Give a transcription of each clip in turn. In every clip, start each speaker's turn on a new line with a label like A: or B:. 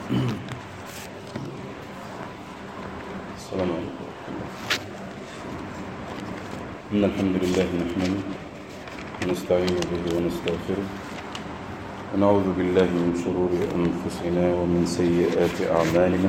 A: السلام عليكم. إن الحمد لله نحمده ونستعين به ونستغفره ونعوذ بالله من شرور أنفسنا ومن سيئات أعمالنا.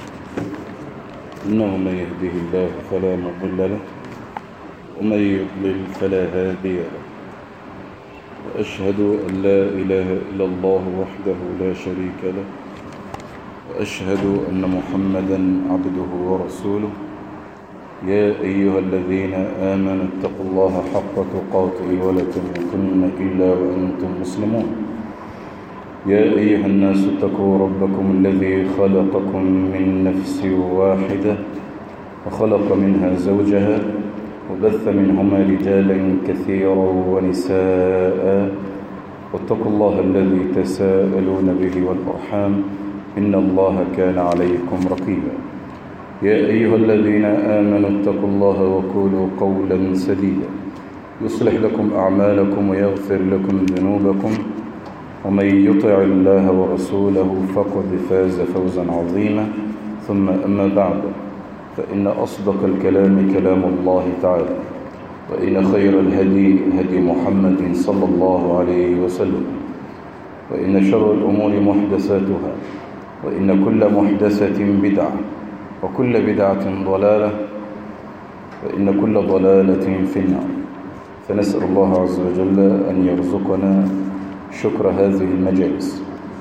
A: إنه من يهده الله فلا مضل له ومن يضلل فلا هادي له، وأشهد أن لا إله إلا الله وحده لا شريك له، وأشهد أن محمدا عبده ورسوله. يا أيها الذين آمنوا اتقوا الله حق تقاته ولا تموتن إلا وأنتم مسلمون. يا أيها الناس اتقوا ربكم الذي خلقكم من نفس واحدة وخلق منها زوجها وبث منهما رجالا كثيرا ونساء، واتقوا الله الذي تساءلون به والأرحام إن الله كان عليكم رقيبا. يا أيها الذين آمنوا اتقوا الله وقولوا قولا سديدا يصلح لكم أعمالكم ويغفر لكم ذنوبكم، ومن يطع الله ورسوله فقد فاز فوزا عظيما. ثم أما بعد، فإن أصدق الكلام كلام الله تعالى، وإن خير الهدي هدي محمد صلى الله عليه وسلم، وإن شر الأمور محدثاتها، وإن كل محدثة بدعة، وكل بدعة ضلالة، وإن كل ضلالة في النار. فنسأل الله عز وجل أن يرزقنا شكر هذه المجالس،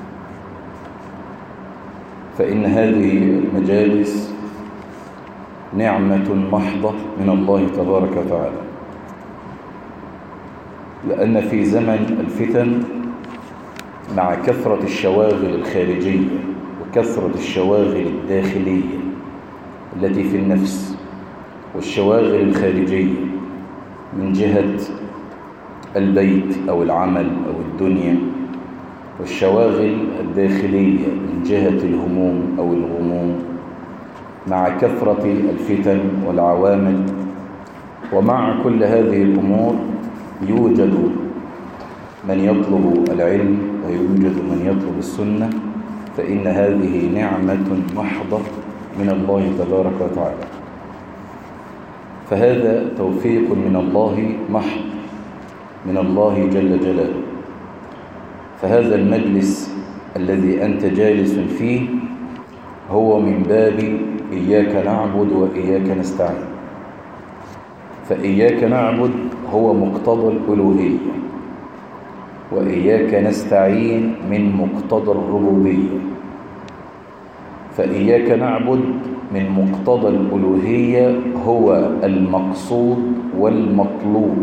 A: فإن هذه المجالس نعمة محضة من الله تبارك وتعالى، لأن في زمن الفتن مع كثرة الشواغل الخارجية وكثرة الشواغل الداخلية التي في النفس، والشواغل الخارجية من جهة البيت أو العمل أو الدنيا، والشواغل الداخلية من جهة الهموم أو الغموم، مع كثرة الفتن والعوامل، ومع كل هذه الأمور يوجد من يطلب العلم ويوجد من يطلب السنة، فإن هذه نعمة محضة من الله تبارك وتعالى. فهذا توفيق من الله محض من الله جل جلاله. فهذا المجلس الذي أنت جالس فيه هو من باب إياك نعبد وإياك نستعين. فإياك نعبد هو مقتضى الألوهية، وإياك نستعين من مقتضى الربوبية. فإياك نعبد من مقتضى الألوهية هو المقصود والمطلوب،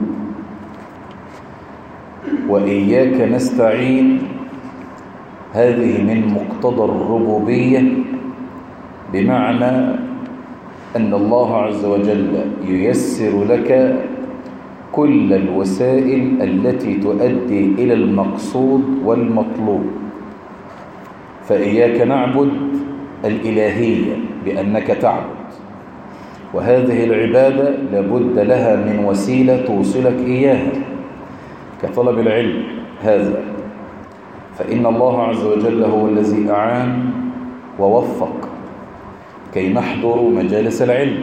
A: وإياك نستعين هذه من مقتضى الربوبية، بمعنى أن الله عز وجل ييسر لك كل الوسائل التي تؤدي إلى المقصود والمطلوب. فإياك نعبد الإلهية بأنك تعبد، وهذه العبادة لابد لها من وسيلة توصلك إياها كطلب العلم هذا. فإن الله عز وجل هو الذي أعان ووفق كي نحضر مجالس العلم.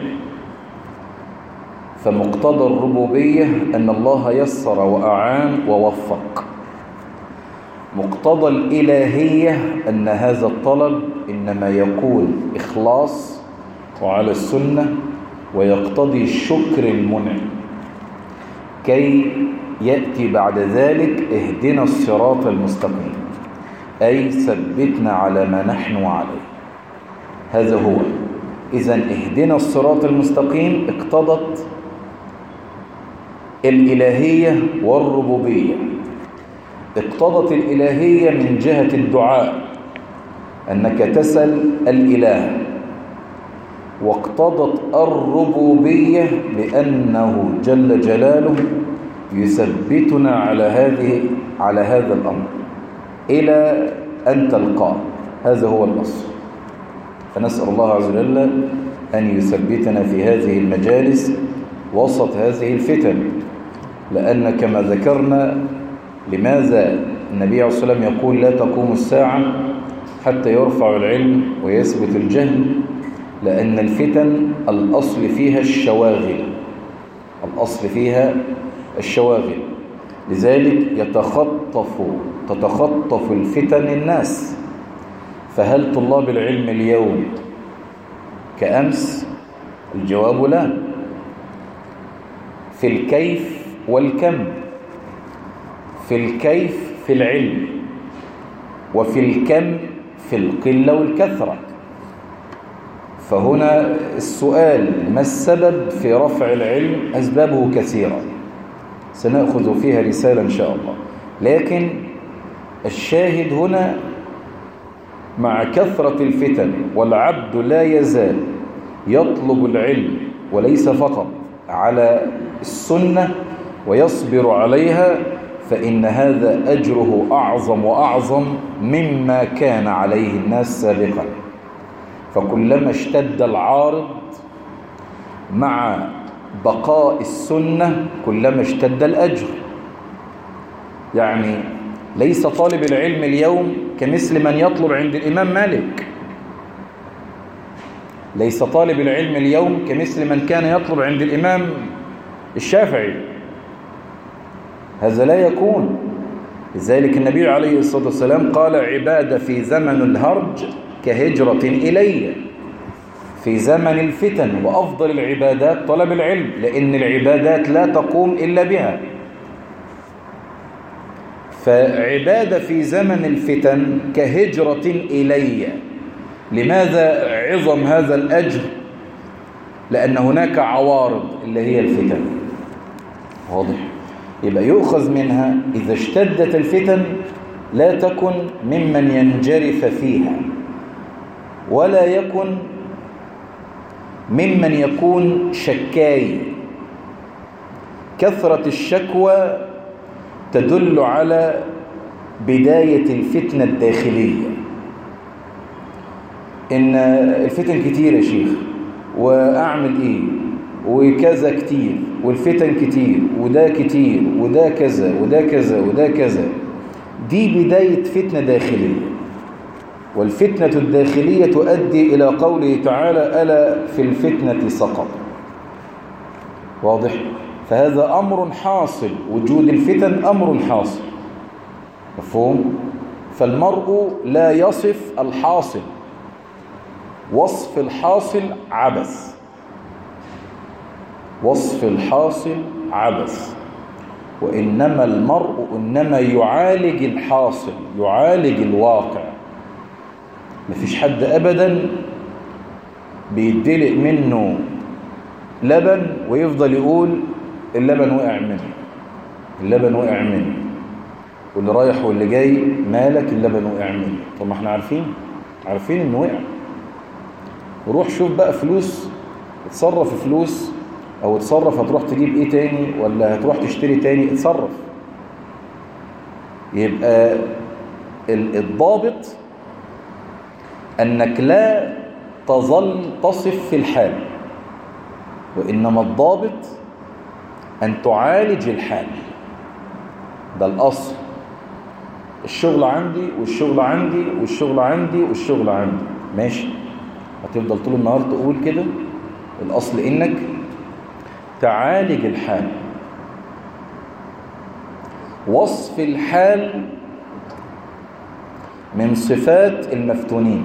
A: فمقتضى الربوبية أن الله يسر وأعان ووفق. مقتضى الإلهية أن هذا الطلب إنما يكون إخلاص وعلى السنة، ويقتضي الشكر المنعم، كي يأتي بعد ذلك اهدنا الصراط المستقيم، أي ثبتنا على ما نحن عليه. هذا هو. إذن اهدنا الصراط المستقيم اقتضت الإلهية والربوبية. اقتضت الإلهية من جهة الدعاء أنك تسأل الإله، واقتضت الربوبية بأنه جل جلاله يثبتنا على هذا الأمر إلى أن تلقاه. هذا هو الأصل. فنسأل الله عز وجل أن يثبتنا في هذه المجالس وسط هذه الفتن، لأن كما ذكرنا لماذا النبي عليه الصلاة والسلام يقول لا تقوم الساعة
B: حتى يرفع العلم ويثبت الجهل، لأن الفتن الأصل فيها الشواغل، الأصل فيها الشواغل. لذلك تتخطف الفتن الناس. فهل طلاب العلم اليوم كأمس؟ الجواب لا. في الكيف والكم، في الكيف في العلم، وفي الكم في القلة والكثرة. فهنا السؤال: ما السبب في رفع العلم؟ أسبابه كثيرة، سنأخذ فيها رسالة إن شاء الله. لكن الشاهد هنا مع كثرة الفتن والعبد لا يزال يطلب العلم، وليس فقط على السنة ويصبر عليها، فإن هذا أجره أعظم وأعظم مما كان عليه الناس سابقا. فكلما اشتد العارض مع بقاء السنة كلما اشتد الأجر. يعني ليس طالب العلم اليوم كمثل من يطلب عند الإمام مالك، ليس طالب العلم اليوم كمثل من كان يطلب عند الإمام الشافعي، هذا لا يكون. لذلك النبي عليه الصلاة والسلام قال: عبادة في زمن الهرج كهجرة إلي. في زمن الفتن وأفضل العبادات طلب العلم، لأن العبادات لا تقوم إلا بها. فعبادة في زمن الفتن كهجرة إلي. لماذا عظم هذا الأجر؟ لأن هناك عوارض اللي هي الفتن. واضح؟ يبقى يؤخذ منها إذا اشتدت الفتن لا تكن ممن ينجرف فيها، ولا يكن ممن يكون شكاي. كثرة الشكوى تدل على بداية الفتنة الداخلية، إن الفتن كتير يا شيخ، وأعمل إيه، وكذا كتير، والفتن كتير، وده كتير، وده كذا، وده كذا، وده كذا. دي بداية فتنة داخلية. والفتنة الداخلية تؤدي إلى قوله تعالى: ألا في الفتنة سقط. واضح؟ فهذا أمر حاصل، وجود الفتن أمر حاصل. مفهوم؟ فالمرء لا يصف الحاصل، وصف الحاصل عبث، وصف الحاصل عبث. وإنما المرء إنما يعالج الحاصل، يعالج الواقع. مفيش حد أبدا بيدلق منه لبن ويفضل يقول اللبن وقع منه، اللبن وقع منه، واللي رايح واللي جاي مالك اللبن وقع منه. طب ما احنا عارفين انه وقع. وروح شوف بقى فلوس، اتصرف فلوس، او اتصرف هتروح تجيب ايه تاني، ولا هتروح تشتري تاني، اتصرف. يبقى الضابط انك لا تظل تصف في الحال، وانما الضابط ان تعالج الحال. ده الاصل. الشغل عندي والشغل عندي والشغل عندي والشغل عندي، ماشي، هتفضل طول النهار تقول كده. الاصل انك تعالج الحال. وصف الحال من صفات المفتونين،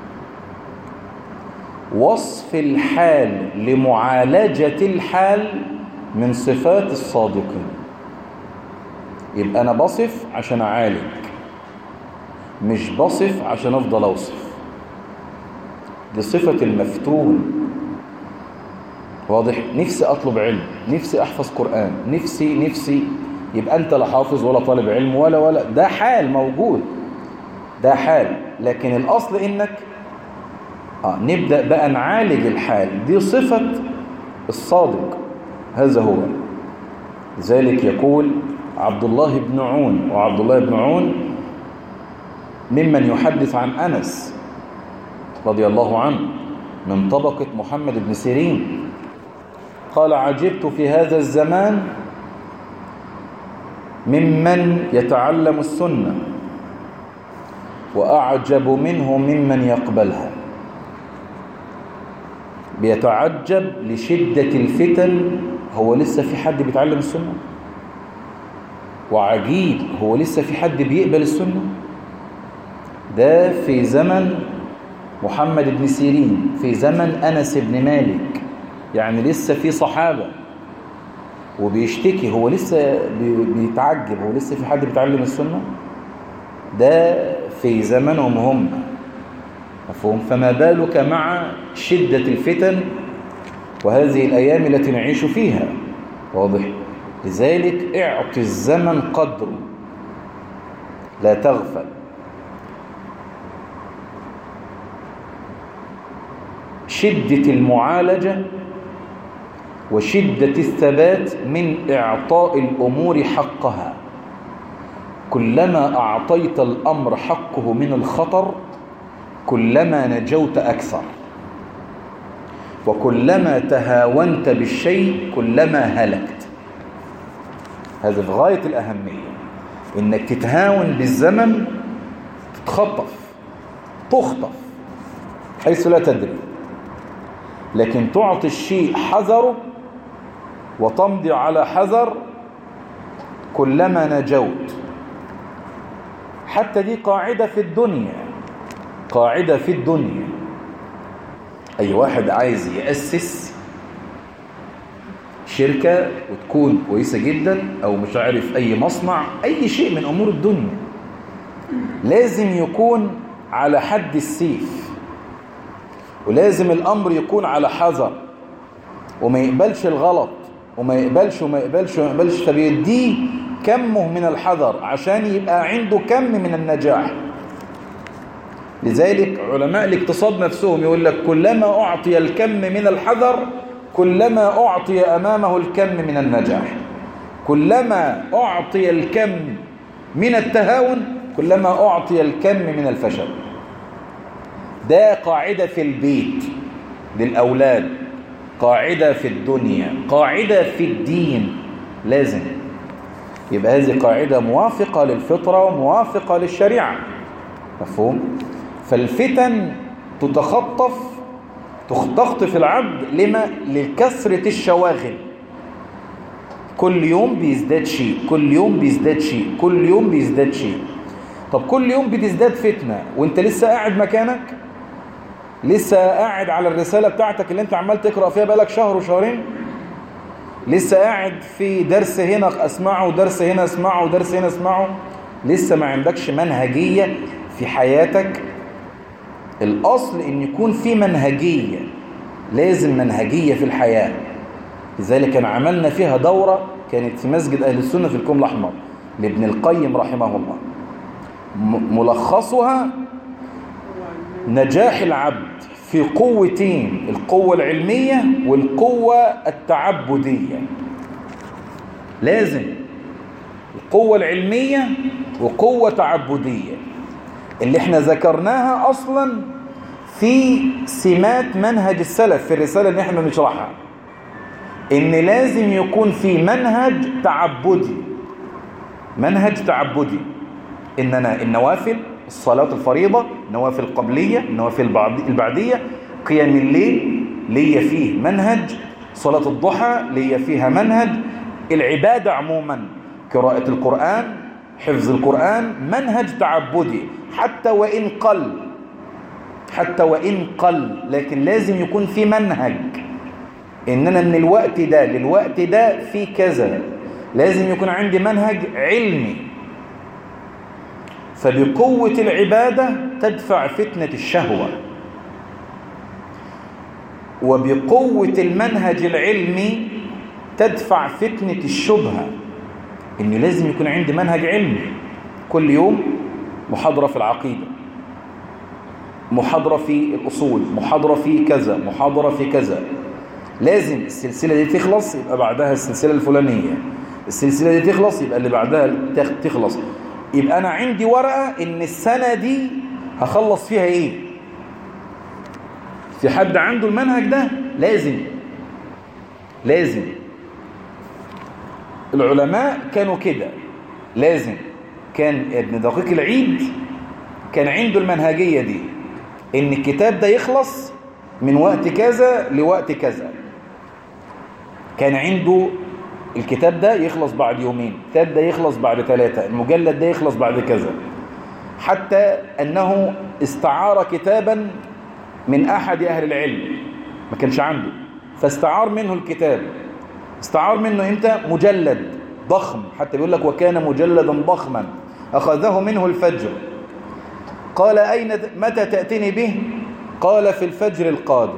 B: وصف الحال لمعالجة الحال من صفات الصادقين. يبقى أنا بصف عشان أعالج، مش بصف عشان أفضل أوصف. دي صفة المفتون. واضح؟ نفسي أطلب علم، نفسي أحفظ قرآن، نفسي. يبقى أنت لا حافظ ولا طالب علم ولا ده حال موجود، ده حال. لكن الأصل إنك نبدأ بقى نعالج الحال. دي صفة الصادق، هذا هو. لذلك يقول عبد الله بن عون، وعبد الله بن عون ممن يحدث عن أنس رضي الله عنه من طبقة محمد بن سيرين، قال: عجبت في هذا الزمان ممن يتعلم السنة وأعجب منه ممن يقبلها. بيتعجب لشدة الفتن، هو لسه في حد بيتعلم السنة؟ وعجيب، هو لسه في حد بيقبل السنة؟ ده في زمن محمد بن سيرين، في زمن أنس بن مالك، يعني لسه في صحابة، وبيشتكي، هو لسه بيتعجب، هو لسه في حد بيتعلم السنة؟ ده في زمنهم هم، مفهوم؟ فما بالك مع شدة الفتن وهذه الأيام التي نعيش فيها، واضح؟ لذلك اعط الزمن قدره، لا تغفل. شدة المعالجة وشدة الثبات من إعطاء الأمور حقها. كلما أعطيت الأمر حقه من الخطر كلما نجوت أكثر، وكلما تهاونت بالشيء كلما هلكت. هذا في غاية الأهمية، إنك تتهاون بالزمن تتخطف، تخطف حيث لا تدري، لكن تعطي الشيء حذره وتمضي على حذر كلما نجوت. حتى دي قاعدة في الدنيا، قاعدة في الدنيا. أي واحد عايز يأسس شركة وتكون كويسة جدا، أو مش عارف أي مصنع، أي شيء من أمور الدنيا، لازم يكون على حد السيف، ولازم الأمر يكون على حذر، وما يقبلش الغلط، وما يقبلش وما يقبلش وما يقبلش، فبيديه كمه من الحذر عشان يبقى عنده كم من النجاح. لذلك علماء الاقتصاد نفسهم يقول لك كلما أعطي الكم من الحذر كلما أعطي أمامه الكم من النجاح، كلما أعطي الكم من التهاون كلما أعطي الكم من الفشل. ده قاعدة في البيت للأولاد، قاعدة في الدنيا، قاعدة في الدين، لازم يبقى هذه قاعدة موافقة للفطرة وموافقة للشريعة، مفهوم؟ فالفتن تخطف العبد لكثرة الشواغل، كل يوم بيزداد شيء، كل يوم بيزداد شيء، كل يوم بيزداد شيء. طب كل يوم بتزداد فتنة وانت لسه قاعد مكانك، لسه قاعد على الرسالة بتاعتك اللي انت عمال تقرأ فيها بقالك شهر وشهرين، لسه قاعد في درس هنا اسمعه ودرس هنا اسمعه ودرس هنا اسمعه، لسه ما عندكش منهجية في حياتك. الأصل إن يكون في منهجية، لازم منهجية في الحياة. لذلك كان عملنا فيها دورة كانت في مسجد أهل السنة في الكوم الأحمر لابن القيم رحمه الله، ملخصها نجاح العبد في قوتين، القوة العلمية والقوة التعبدية. لازم القوة العلمية وقوة تعبدية اللي احنا ذكرناها أصلا في سمات منهج السلف في الرسالة اللي احنا بنشرحها، إن لازم يكون في منهج تعبدي، منهج تعبدي. إننا النوافل، الصلاة الفريضة، النوافل القبلية، النوافل البعدية، قيام الليل ليا فيه منهج، صلاة الضحى ليا فيها منهج، العبادة عموما، قراءة القرآن، حفظ القرآن، منهج تعبدي حتى وإن قل، حتى وإن قل، لكن لازم يكون في منهج. إننا من الوقت ده للوقت ده في كذا، لازم يكون عندي منهج علمي. فبقوة العبادة تدفع فتنة الشهوة، وبقوة المنهج العلمي تدفع فتنة الشبهة. إنه لازم يكون عندي منهج علمي، كل يوم محاضرة في العقيدة، محاضرة في الأصول، محاضرة في كذا، محاضرة في كذا. لازم السلسلة دي تخلص يبقى بعدها السلسلة الفلانية، السلسلة دي تخلص يبقى اللي بعدها تخلص. يبقى أنا عندي ورقة إن السنة دي هخلص فيها إيه. في حد عنده المنهج ده؟ لازم العلماء كانوا كده. لازم كان ابن دقيق العيد كان عنده المنهجية دي، إن الكتاب ده يخلص من وقت كذا لوقت كذا. كان عنده الكتاب ده يخلص بعد يومين، الكتاب ده يخلص بعد 3، المجلد ده يخلص بعد كذا. حتى أنه استعار كتابا من أحد أهل العلم ما كانش عنده، فاستعار منه الكتاب. استعار منه إمتى؟ مجلد ضخم، حتى بيقول لك وكان مجلدا ضخما أخذه منه الفجر. قال متى تأتيني به؟ قال في الفجر القادم.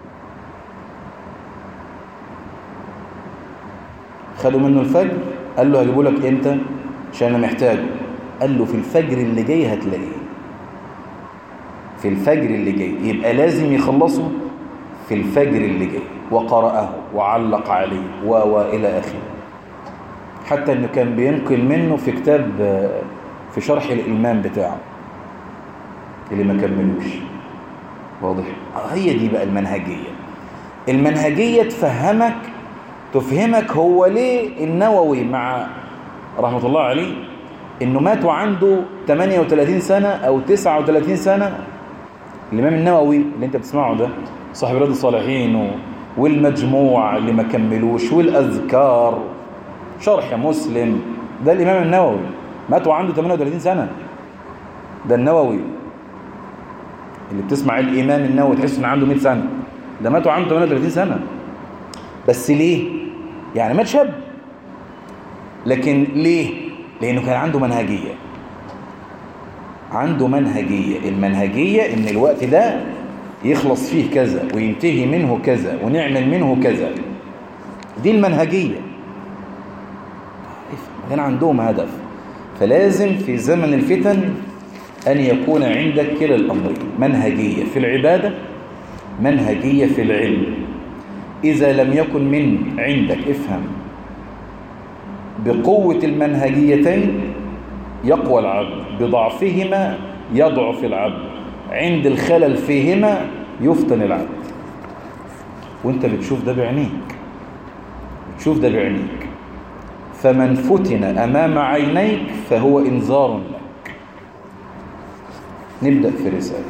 B: خدوا منه الفجر، قال له هجيبه لك امتى عشان انا محتاجه؟ قال له في الفجر اللي جاي هتلاقيه، في الفجر اللي جاي. يبقى لازم يخلصه في الفجر اللي جاي. وقرأه وعلق عليه وإلى آخره. حتى انه كان بينقل منه في كتاب في شرح الإمام بتاعه اللي ما كملوش. واضح؟ هي دي بقى المنهجية. المنهجية تفهمك هو ليه النووي مع رحمة الله عليه انه مات وعنده 38 سنة او 39 سنة. الامام النووي اللي انت بتسمعه ده صاحب رياض الصالحين والمجموع اللي ما كملوش والاذكار شرح مسلم، ده الامام النووي مات وعنده 38 سنة. ده النووي اللي بتسمع الامام النووي تحس ان عنده 100 سنة، ده مات وعنده 38 سنة. بس ليه؟ يعني مات شاب، لكن ليه؟ لأنه كان عنده منهجية. عنده منهجية. المنهجية إن الوقت ده يخلص فيه كذا وينتهي منه كذا ونعمل منه كذا. دي المنهجية. كان عندهم هدف. فلازم في زمن الفتن أن يكون عندك كلا الأمرين، منهجية في العبادة، منهجية في العلم. إذا لم يكن من عندك، افهم، بقوة المنهجيتين يقوى العبد، بضعفهما يضعف العبد، عند الخلل فيهما يفتن العبد. وانت بتشوف ده بعينيك. فمن فتن أمام عينيك فهو إنذار لك. نبدأ في رسالة.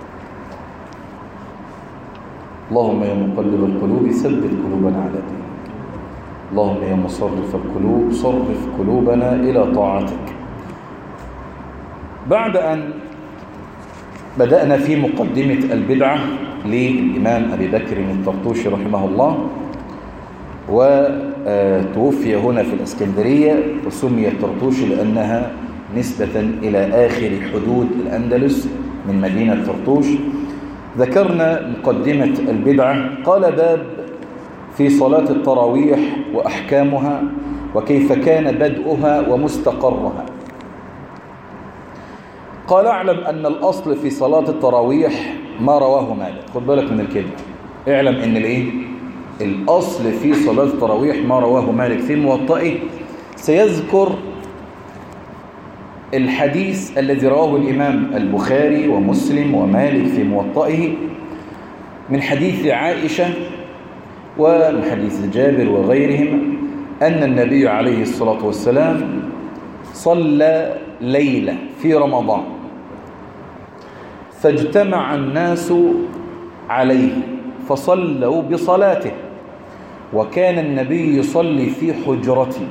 B: اللهم يا مقلب القلوب ثبت قلوبنا على دينك. اللهم يا مصرف القلوب صرف قلوبنا إلى طاعتك. بعد أن بدأنا في مقدمة البدعة للإمام أبي بكر الطرطوشي رحمه الله، وتوفي هنا في الإسكندرية، وسمي الطرطوشي لأنها نسبة إلى آخر حدود الأندلس من مدينة طرطوش. ذكرنا مقدمة البدعة. قال باب في صلاة التراويح وأحكامها وكيف كان بدءها ومستقرها. قال اعلم أن الأصل في صلاة التراويح ما رواه مالك. خد بالك من الكلمة، اعلم أن الأصل في صلاة التراويح ما رواه مالك في موطئه. سيذكر الحديث الذي رواه الإمام البخاري ومسلم ومالك في موطئه من حديث عائشة ومن حديث جابر وغيرهم أن النبي عليه الصلاة والسلام صلى ليلة في رمضان فاجتمع الناس عليه فصلوا بصلاته، وكان النبي يصلي في حجرته،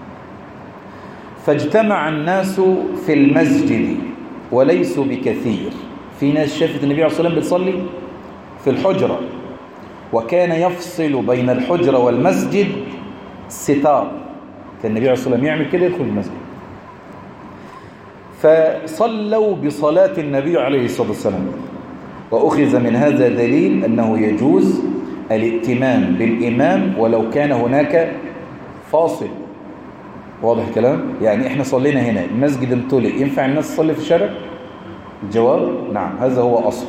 B: فاجتمع الناس في المسجد وليسوا بكثير. في ناس شافت النبي عليه الصلاة والسلام بتصلي في الحجرة، وكان يفصل بين الحجرة والمسجد ستار. كان النبي عليه الصلاة والسلام يعمل كده، يدخل المسجد. فصلوا بصلاة النبي عليه الصلاة والسلام. وأخذ من هذا دليل أنه يجوز الائتمام بالإمام ولو كان هناك فاصل. واضح الكلام؟ يعني إحنا صلينا هنا، المسجد امتلئ، ينفع الناس تصلي في الشارع؟ الجواب نعم، هذا هو أصل.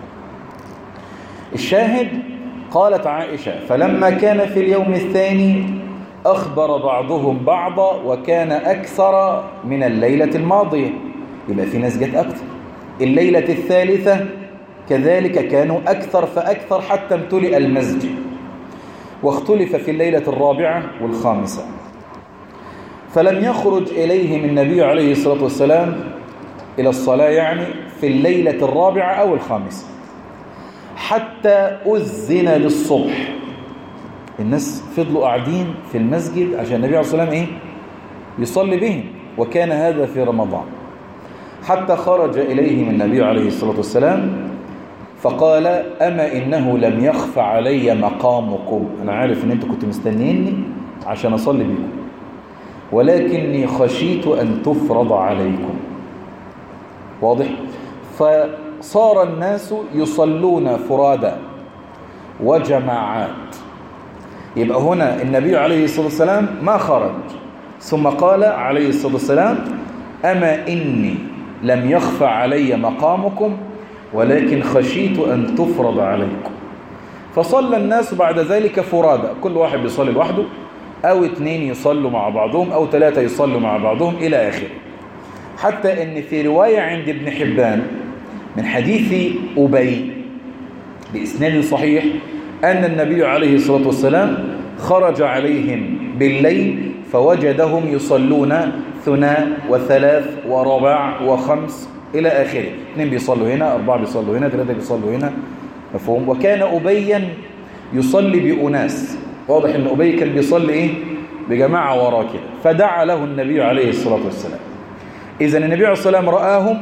B: الشاهد قالت عائشة فلما كان في اليوم الثاني أخبر بعضهم بعضا وكان أكثر من الليلة الماضية. يبقى في ناس جت أكثر. الليلة الثالثة كذلك كانوا أكثر فأكثر حتى امتلئ المسجد. واختلف في الليلة الرابعة والخامسة. فلم يخرج إليهم النبي عليه الصلاة والسلام إلى الصلاة يعني في الليلة الرابعة أو الخامسة حتى أذن للصبح. الناس فضلوا قاعدين في المسجد عشان النبي عليه الصلاة والسلام يصلي بهم، وكان هذا في رمضان. حتى خرج إليهم النبي عليه الصلاة والسلام فقال أما إنه لم يخف علي مقامكم، أنا عارف إن أنتم كنتوا مستنيني عشان أصلي بكم، ولكني خشيت أن تفرض عليكم. واضح؟ فصار الناس يصلون فرادى وجماعات. يبقى هنا النبي عليه الصلاة والسلام ما خرج، ثم قال عليه الصلاة والسلام أما إني لم يخف علي مقامكم ولكن خشيت أن تفرض عليكم. فصلى الناس بعد ذلك فرادى، كل واحد بيصلي لوحده، أو 2 يصلوا مع بعضهم، أو 3 يصلوا مع بعضهم إلى آخره. حتى أن في رواية عند ابن حبان من حديث أبي بإسناد صحيح أن النبي عليه الصلاة والسلام خرج عليهم بالليل فوجدهم يصلون 2 و3 ورباع و5 إلى آخره. 2 بيصلوا هنا، 4 بيصلوا هنا، 3 بيصلوا هنا. مفهوم؟ وكان أبيا يصلي بأناس. واضح أن أبي كان بيصلي بجماعة وراه كده. فدعا له النبي عليه الصلاة والسلام. إذن النبي عليه الصلاة والسلام رآهم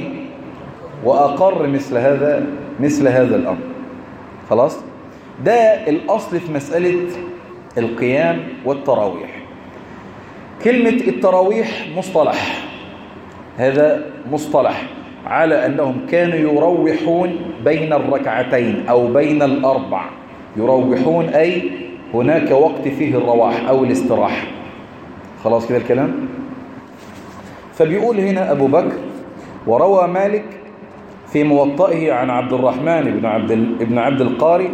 B: وأقر مثل هذا الأمر. خلاص؟ ده الأصل في مسألة القيام والتراويح. كلمة التراويح مصطلح، هذا مصطلح على أنهم كانوا يروحون بين الركعتين أو بين الأربع. يروحون أي هناك وقت فيه الرواح أو الاستراحة. خلاص كده الكلام؟ فبيقول هنا أبو بكر وروى مالك في موطئه عن عبد الرحمن بن عبد القاري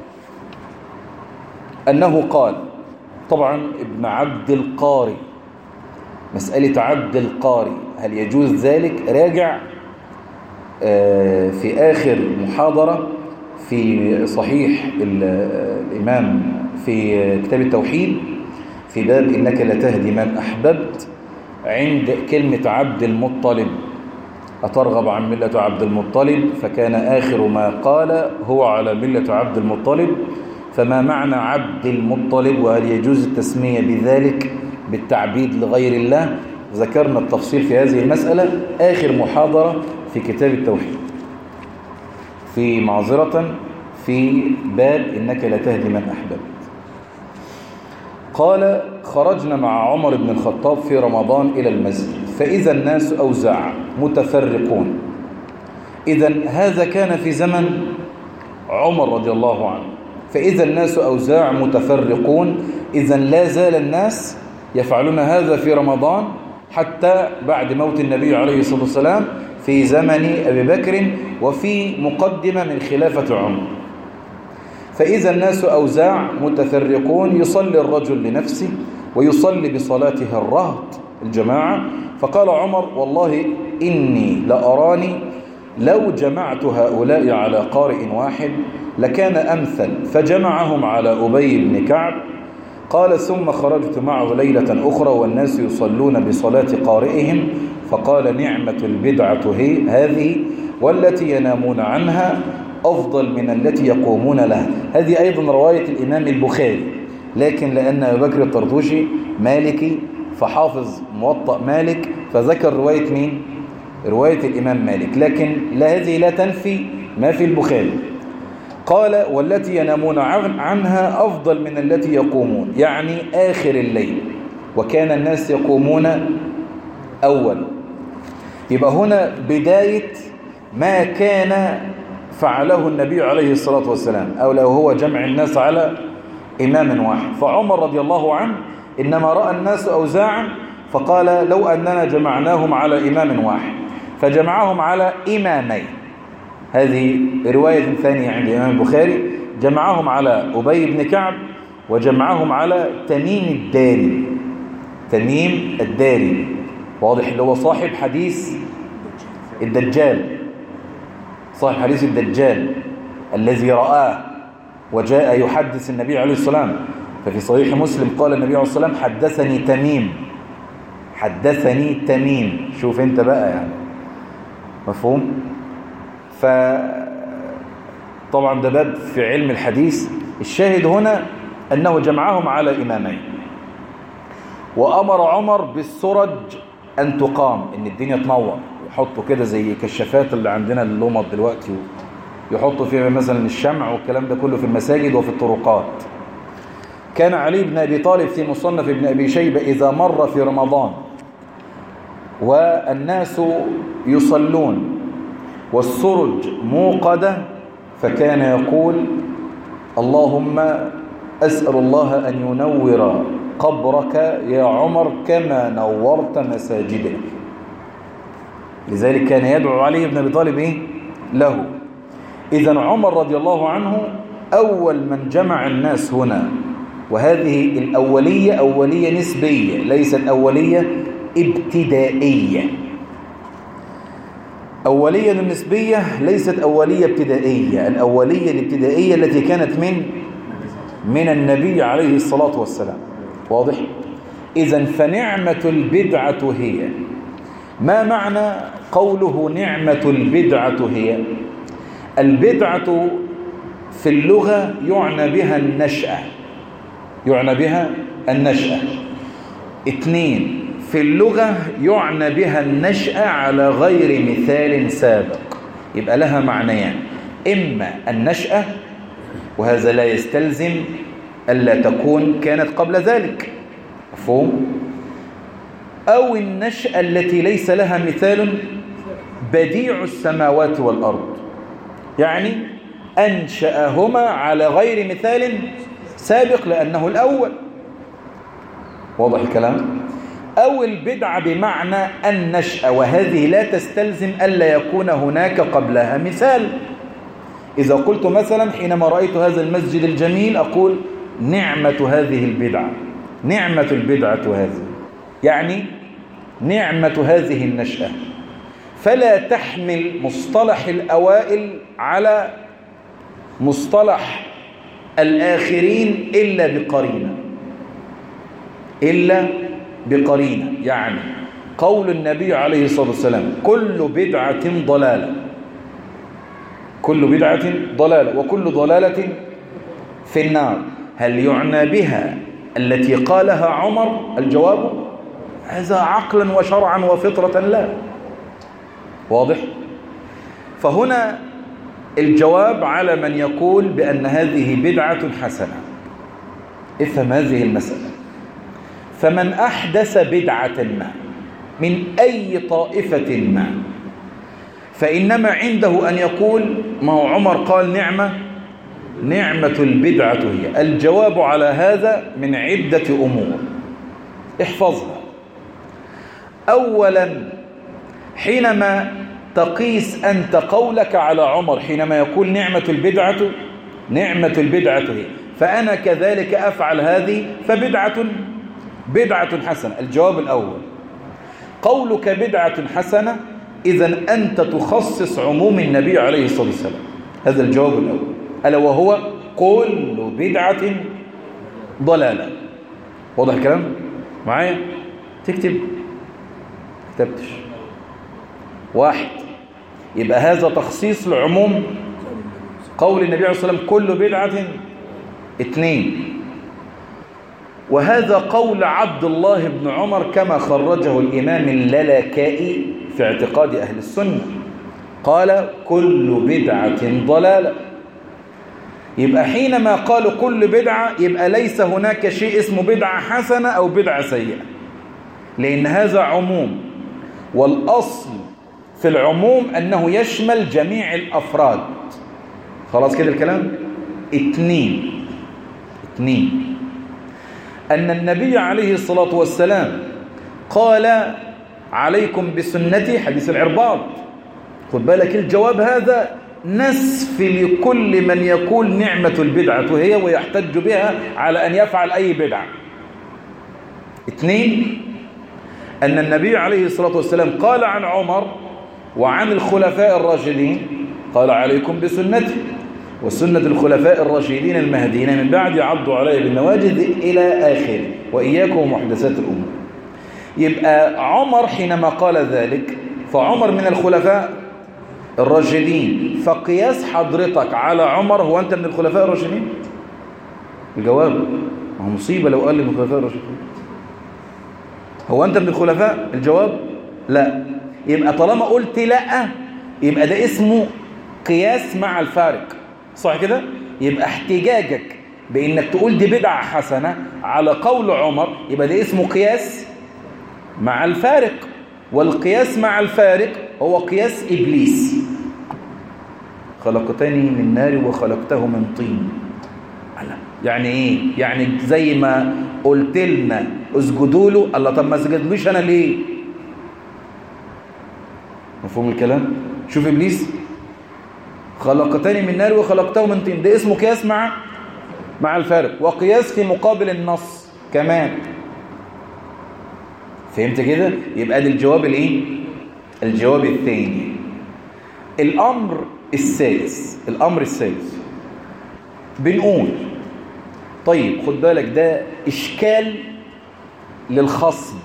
B: أنه قال، طبعا ابن عبد القاري، مسألة عبد القاري هل يجوز ذلك؟ راجع في آخر محاضرة في صحيح الإمام في كتاب التوحيد في باب إنك لتهدي من أحببت، عند كلمة عبد المطلب، أترغب عن ملة عبد المطلب؟ فكان آخر ما قال هو على ملة عبد المطلب. فما معنى عبد المطلب؟ وهل يجوز التسمية بذلك بالتعبيد لغير الله؟ ذكرنا التفصيل في هذه المسألة آخر محاضرة في كتاب التوحيد في باب إنك لتهدي من أحببت. قال خرجنا مع عمر بن الخطاب في رمضان إلى المسجد فإذا الناس أوزاع متفرقون. إذن هذا كان في زمن عمر رضي الله عنه. فإذا الناس أوزاع متفرقون، إذن لا زال الناس يفعلون هذا في رمضان حتى بعد موت النبي عليه الصلاة والسلام في زمن أبي بكر وفي مقدمة من خلافة عمر. فإذا الناس أوزاع متفرقون، يصلي الرجل لنفسه ويصلي بصلاته الرهط الجماعة. فقال عمر والله إني لأراني لو جمعت هؤلاء على قارئ واحد لكان أمثل، فجمعهم على أبي بن كعب. قال ثم خرجت معه ليلة أخرى والناس يصلون بصلاة قارئهم، فقال نعمة البدعة هذه والتي ينامون عنها أفضل من التي يقومون لها. هذه أيضا رواية الإمام البخاري، لكن لأن أبي بكر الطرطوشي مالكي فحافظ موطأ مالك فذكر رواية مين؟ رواية الإمام مالك، لكن هذه لا تنفي ما في البخاري. قال والتي ينامون عنها أفضل من التي يقومون، يعني آخر الليل، وكان الناس يقومون أول. يبقى هنا بداية ما كان فعله النبي عليه الصلاة والسلام، أو لو هو جمع الناس على إمام واحد. فعمر رضي الله عنه إنما رأى الناس أوزاعا فقال لو أننا جمعناهم على إمام واحد، فجمعهم على إمامين. هذه رواية ثانية عند الإمام البخاري، جمعهم على أبي بن كعب وجمعهم على تميم الداري، واضح اللي هو صاحب حديث الدجال، صاحب حديث الدجال الذي رآه وجاء يحدث النبي عليه الصلاة والسلام. ففي صحيح مسلم قال النبي عليه الصلاة والسلام حدثني تميم. شوف انت بقى يعني مفهوم؟ طبعا ده باب في علم الحديث. الشاهد هنا أنه جمعهم على إمامين، وأمر عمر بالسرج أن تقام، إن الدنيا تنور، يحطوا كده زي كشافات اللي عندنا اللمض دلوقتي، يحطوا فيها مثلا الشمع والكلام ده كله في المساجد وفي الطرقات. كان علي بن أبي طالب في مصنف ابن أبي شيبة إذا مر في رمضان والناس يصلون والسرج موقدة فكان يقول: اللهم أسأل الله أن ينور قبرك يا عمر كما نورت مساجدك. لذلك كان يدعو علي بن أبي طالب له. إذن عمر رضي الله عنه أول من جمع الناس هنا، وهذه الأولية أولية نسبية ليست أولية ابتدائية. أولية النسبية ليست أولية ابتدائية. الأولية الابتدائية التي كانت من النبي عليه الصلاة والسلام. واضح؟ إذن فنعمة البدعة هي. ما معنى قوله نعمة البدعة هي؟ البدعة في اللغة يعنى بها النشأة. يعنى بها النشأة. 2، في اللغة يعنى بها النشأة على غير مثال سابق. يبقى لها معنيان: إما النشأة، وهذا لا يستلزم ألا تكون كانت قبل ذلك، مفهوم؟ أو النشأة التي ليس لها مثال، بديع السماوات والأرض، يعني أنشأهما على غير مثال سابق لأنه الأول. واضح الكلام؟ أو البدعة بمعنى النشأة، وهذه لا تستلزم ألا يكون هناك قبلها مثال. إذا قلت مثلا حينما رأيت هذا المسجد الجميل أقول: نعمة هذه البدعة، نعمة البدعة هذه، يعني نعمة هذه النشأة. فلا تحمل مصطلح الأوائل على مصطلح الآخرين إلا بقرينة، إلا بقرينة. يعني قول النبي عليه الصلاة والسلام: كل بدعة ضلالة، كل بدعة ضلالة وكل ضلالة في النار. هل يعنى بها التي قالها عمر؟ الجواب: هذا عقلا وشرعا وفطرة لا. واضح؟ فهنا الجواب على من يقول بأن هذه بدعة حسنة. افهم هذه المسألة. فمن أحدث بدعة ما من أي طائفة ما فإنما عنده أن يقول: ما هو عمر قال نعمة البدعة هي. الجواب على هذا من عدة أمور، احفظها. أولا، حينما تقيس أنت قولك على عمر حينما يقول نعمة البدعة هي، فأنا كذلك أفعل هذه، فبدعة حسنة. الجواب الأول: قولك بدعة حسنة، إذن أنت تخصص عموم النبي عليه الصلاة والسلام. هذا الجواب الأول، ألا وهو: كل بدعة ضلالة. واضح الكلام؟ معايا؟ تكتب؟ كتبتش؟ 1. يبقى هذا تخصيص العموم قول النبي عليه الصلاة والسلام: كل بدعة. 2، وهذا قول عبد الله بن عمر كما خرجه الإمام اللالكائي في اعتقاد أهل السنة، قال: كل بدعة ضلالة. يبقى حينما قالوا كل بدعة يبقى ليس هناك شيء اسمه بدعة حسنة أو بدعة سيئة، لأن هذا عموم، والأصل في العموم أنه يشمل جميع الأفراد. خلاص كده الكلام؟ 2، أن النبي عليه الصلاة والسلام قال: عليكم بسنتي، حديث العرباض. خد بالك، الجواب هذا نسف لكل من يقول نعمة البدعة هي ويحتج بها على أن يفعل أي بدعة. 2، أن النبي عليه الصلاة والسلام قال عن عمر وعن الخلفاء الراشدين، قال: عليكم بسنتي وسنة الخلفاء الراشدين المهديين من بعد عضوا عليها بالنواجذ إلى آخره، وإياكم ومحدثات الأمور. يبقى عمر حينما قال ذلك، فعمر من الخلفاء الراشدين، فقياس حضرتك على عمر هو أنت من الخلفاء الراشدين؟ الجواب ما هو مصيبة لو قال لي من الخلفاء الراشدين. هو أنت من الخلفاء؟ الجواب لا. يبقى طالما قلت لا يبقى ده اسمه قياس مع الفارق، صح كده؟ يبقى احتجاجك بإنك تقول دي بدعة حسنة على قول عمر يبقى ده اسمه قياس مع الفارق، والقياس مع الفارق هو قياس إبليس. خلقتني من نار وخلقته من طين. يعني ايه؟ يعني زي ما قلت لنا اسجدوا له، الله طب ما سجدلوش انا ليه؟ مفهوم الكلام؟ شوف ابليس، خلقتني من نار وخلقته من طين، ده اسمه قياس مع الفارق، وقياس في مقابل النص كمان. فهمت كده؟ يبقى ده الجواب الايه؟ الجواب الثاني. الامر السادس بنقول طيب خد بالك ده اشكال للخصم،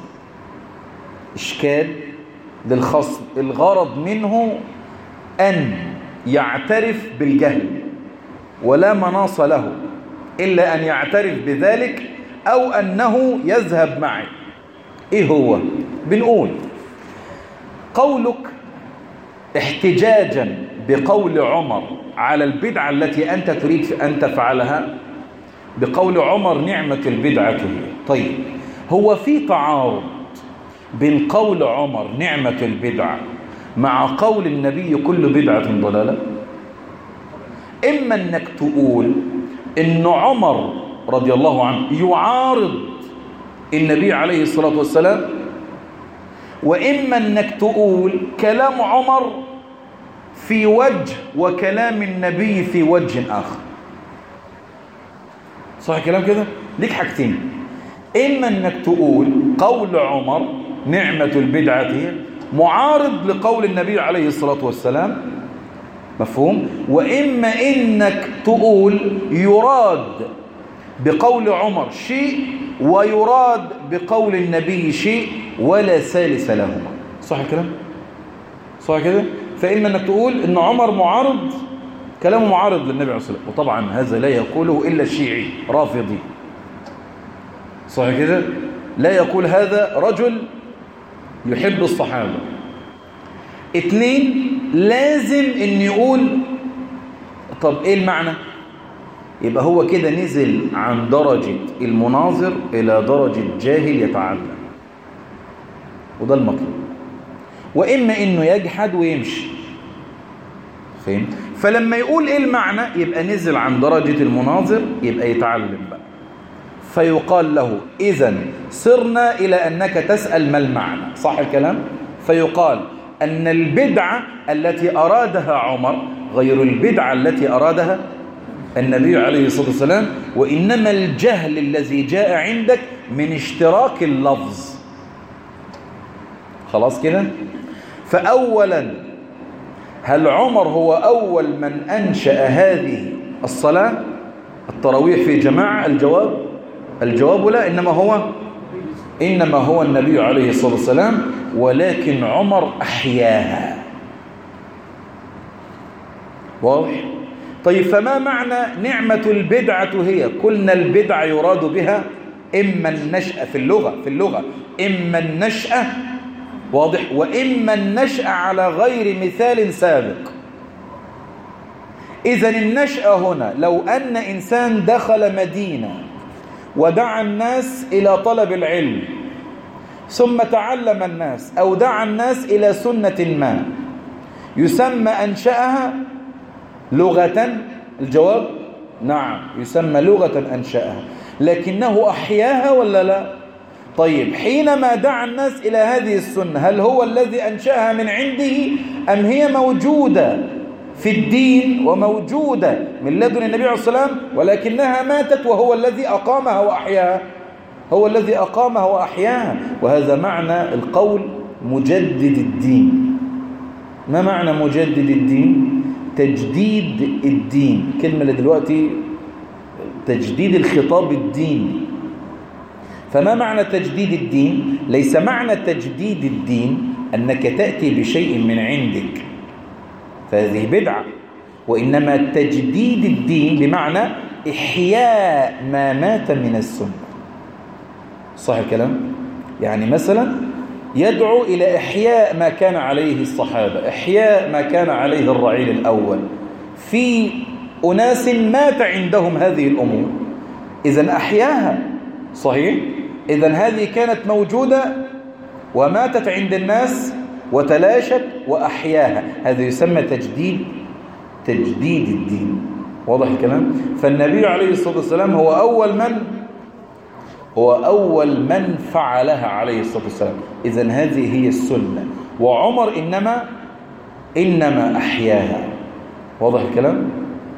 B: الغرض منه ان يعترف بالجهل ولا مناص له الا ان يعترف بذلك او انه يذهب معي. ايه هو؟ بنقول قولك احتجاجا بقول عمر على البدعة التي أنت تريد أن تفعلها بقول عمر نعمة البدعة هي. طيب هو في تعارض بين قول عمر نعمة البدعة مع قول النبي كل بدعة ضلالة؟ إما أنك تقول إن عمر رضي الله عنه يعارض النبي عليه الصلاة والسلام، وإما أنك تقول كلام عمر في وجه وكلام النبي في وجه آخر. صح كلام كده؟ ليك حاجتين، إما أنك تقول قول عمر نعمة البدعة معارض لقول النبي عليه الصلاة والسلام، مفهوم؟ وإما إنك تقول يراد بقول عمر شيء ويراد بقول النبي شيء ولا ثالث لهما. صح الكلام؟ صح كده؟ فإما أنك تقول إن عمر معارض، كلامه معارض للنبي عليه الصلاة والسلام، وطبعا هذا لا يقوله إلا الشيعي رافضي. صح كده؟ لا يقول هذا رجل يحب الصحابة. 2 لازم إن يقول طب إيه المعنى؟ يبقى هو كده نزل عن درجة المناظر إلى درجة جاهل يتعلم، وده المطلوب. وإما إنه يجحد ويمشي. فهمت؟ فلما يقول إيه المعنى يبقى نزل عن درجة المناظر، يبقى يتعلم بقى. فيقال له إذن صرنا إلى أنك تسأل ما المعنى. صح الكلام؟ فيقال أن البدعة التي أرادها عمر غير البدعة التي أرادها النبي عليه الصلاة والسلام، وإنما الجهل الذي جاء عندك من اشتراك اللفظ. خلاص كده؟ فأولا هل عمر هو أول من أنشأ هذه الصلاة التراويح في جماعة؟ الجواب لا، إنما هو النبي عليه الصلاة والسلام، ولكن عمر أحياها. واضح؟ طيب فما معنى نعمة البدعة هي؟ قلنا البدعة يراد بها إما النشأة في اللغة إما النشأة، واضح، وإما النشأة على غير مثال سابق. إذن النشأة هنا لو أن إنسان دخل مدينة ودعا الناس إلى طلب العلم ثم تعلم الناس أو دعا الناس إلى سنة ما، يسمى أنشأها لغة؟ الجواب نعم، يسمى لغة أنشأها، لكنه أحياها ولا لا؟ طيب حينما دعا الناس إلى هذه السنة هل هو الذي أنشأها من عنده أم هي موجودة في الدين وموجودة من لدن النبي عليه الصلاة والسلام ولكنها ماتت وهو الذي أقامها وأحياها؟ هو الذي أقامها وأحياها. وهذا معنى القول مجدد الدين. ما معنى مجدد الدين؟ تجديد الدين، كلمة اللي دلوقتي تجديد الخطاب الديني. فما معنى تجديد الدين؟ ليس معنى تجديد الدين أنك تأتي بشيء من عندك فهذه بدعة. وإنما تجديد الدين بمعنى إحياء ما مات من السنة. صح الكلام؟ يعني مثلا يدعو إلى إحياء ما كان عليه الصحابة، إحياء ما كان عليه الرعيل الأول في أناس مات عندهم هذه الأمور، إذن أحياها. صحيح؟ إذن هذه كانت موجودة وماتت عند الناس وتلاشت وأحياها، هذا يسمى تجديد الدين. واضح الكلام؟ فالنبي عليه الصلاة والسلام هو أول من فعلها عليه الصلاة والسلام. إذن هذه هي السنة، وعمر إنما أحياها. واضح الكلام؟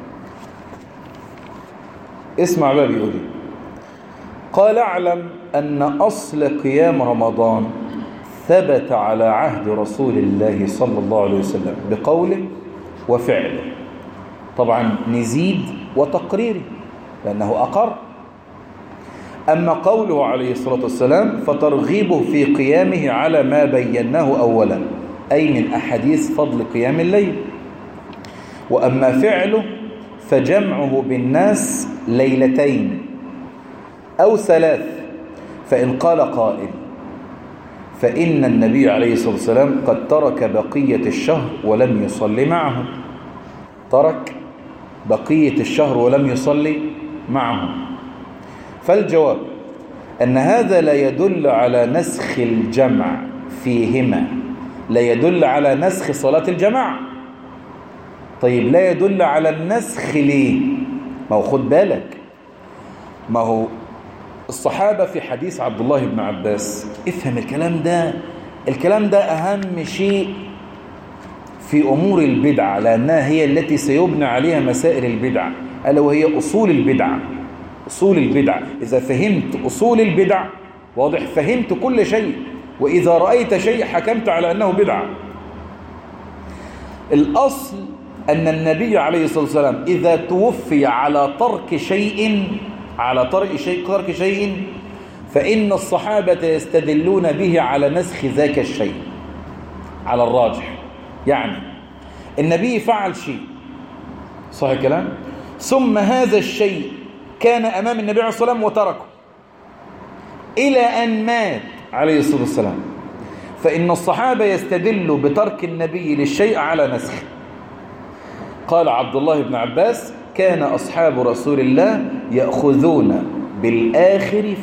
B: اسمع بقى بيقول إيه. قال اعلم أن أصل قيام رمضان ثبت على عهد رسول الله صلى الله عليه وسلم بقوله وفعله. طبعا نزيد وتقريره لأنه أقر. أما قوله عليه الصلاة والسلام فترغيبه في قيامه على ما بيناه أولا، أي من أحاديث فضل قيام الليل. وأما فعله فجمعه بالناس ليلتين أو 3، فإن قال قائل فإن النبي عليه الصلاة والسلام قد ترك بقية الشهر ولم يصلي معهم. ترك بقية الشهر ولم يصلي معهم. فالجواب أن هذا لا يدل على نسخ الجمع فيهما، لا يدل على نسخ صلاة الجماعة. طيب لا يدل على النسخ ليه؟ ما هو خد بالك، ما هو الصحابة في حديث عبد الله بن عباس، افهم الكلام ده أهم شيء في أمور البدعة، لأنها هي التي سيبنى عليها مسائل البدعة، ألا وهي أصول البدعة. أصول البدعة، إذا فهمت أصول البدع واضح فهمت كل شيء، وإذا رأيت شيء حكمت على أنه بدعة. الأصل أن النبي عليه الصلاة والسلام إذا توفي على ترك شيء فإن الصحابة يستدلون به على نسخ ذاك الشيء على الراجح. يعني النبي فعل شيء، صح الكلام، ثم هذا الشيء كان أمام النبي عليه الصلاة والسلام وتركه إلى أن مات عليه الصلاة والسلام، فإن الصحابة يستدلوا بترك النبي للشيء على نسخ. قال عبد الله بن عباس كان أصحاب رسول الله يأخذون بالآخر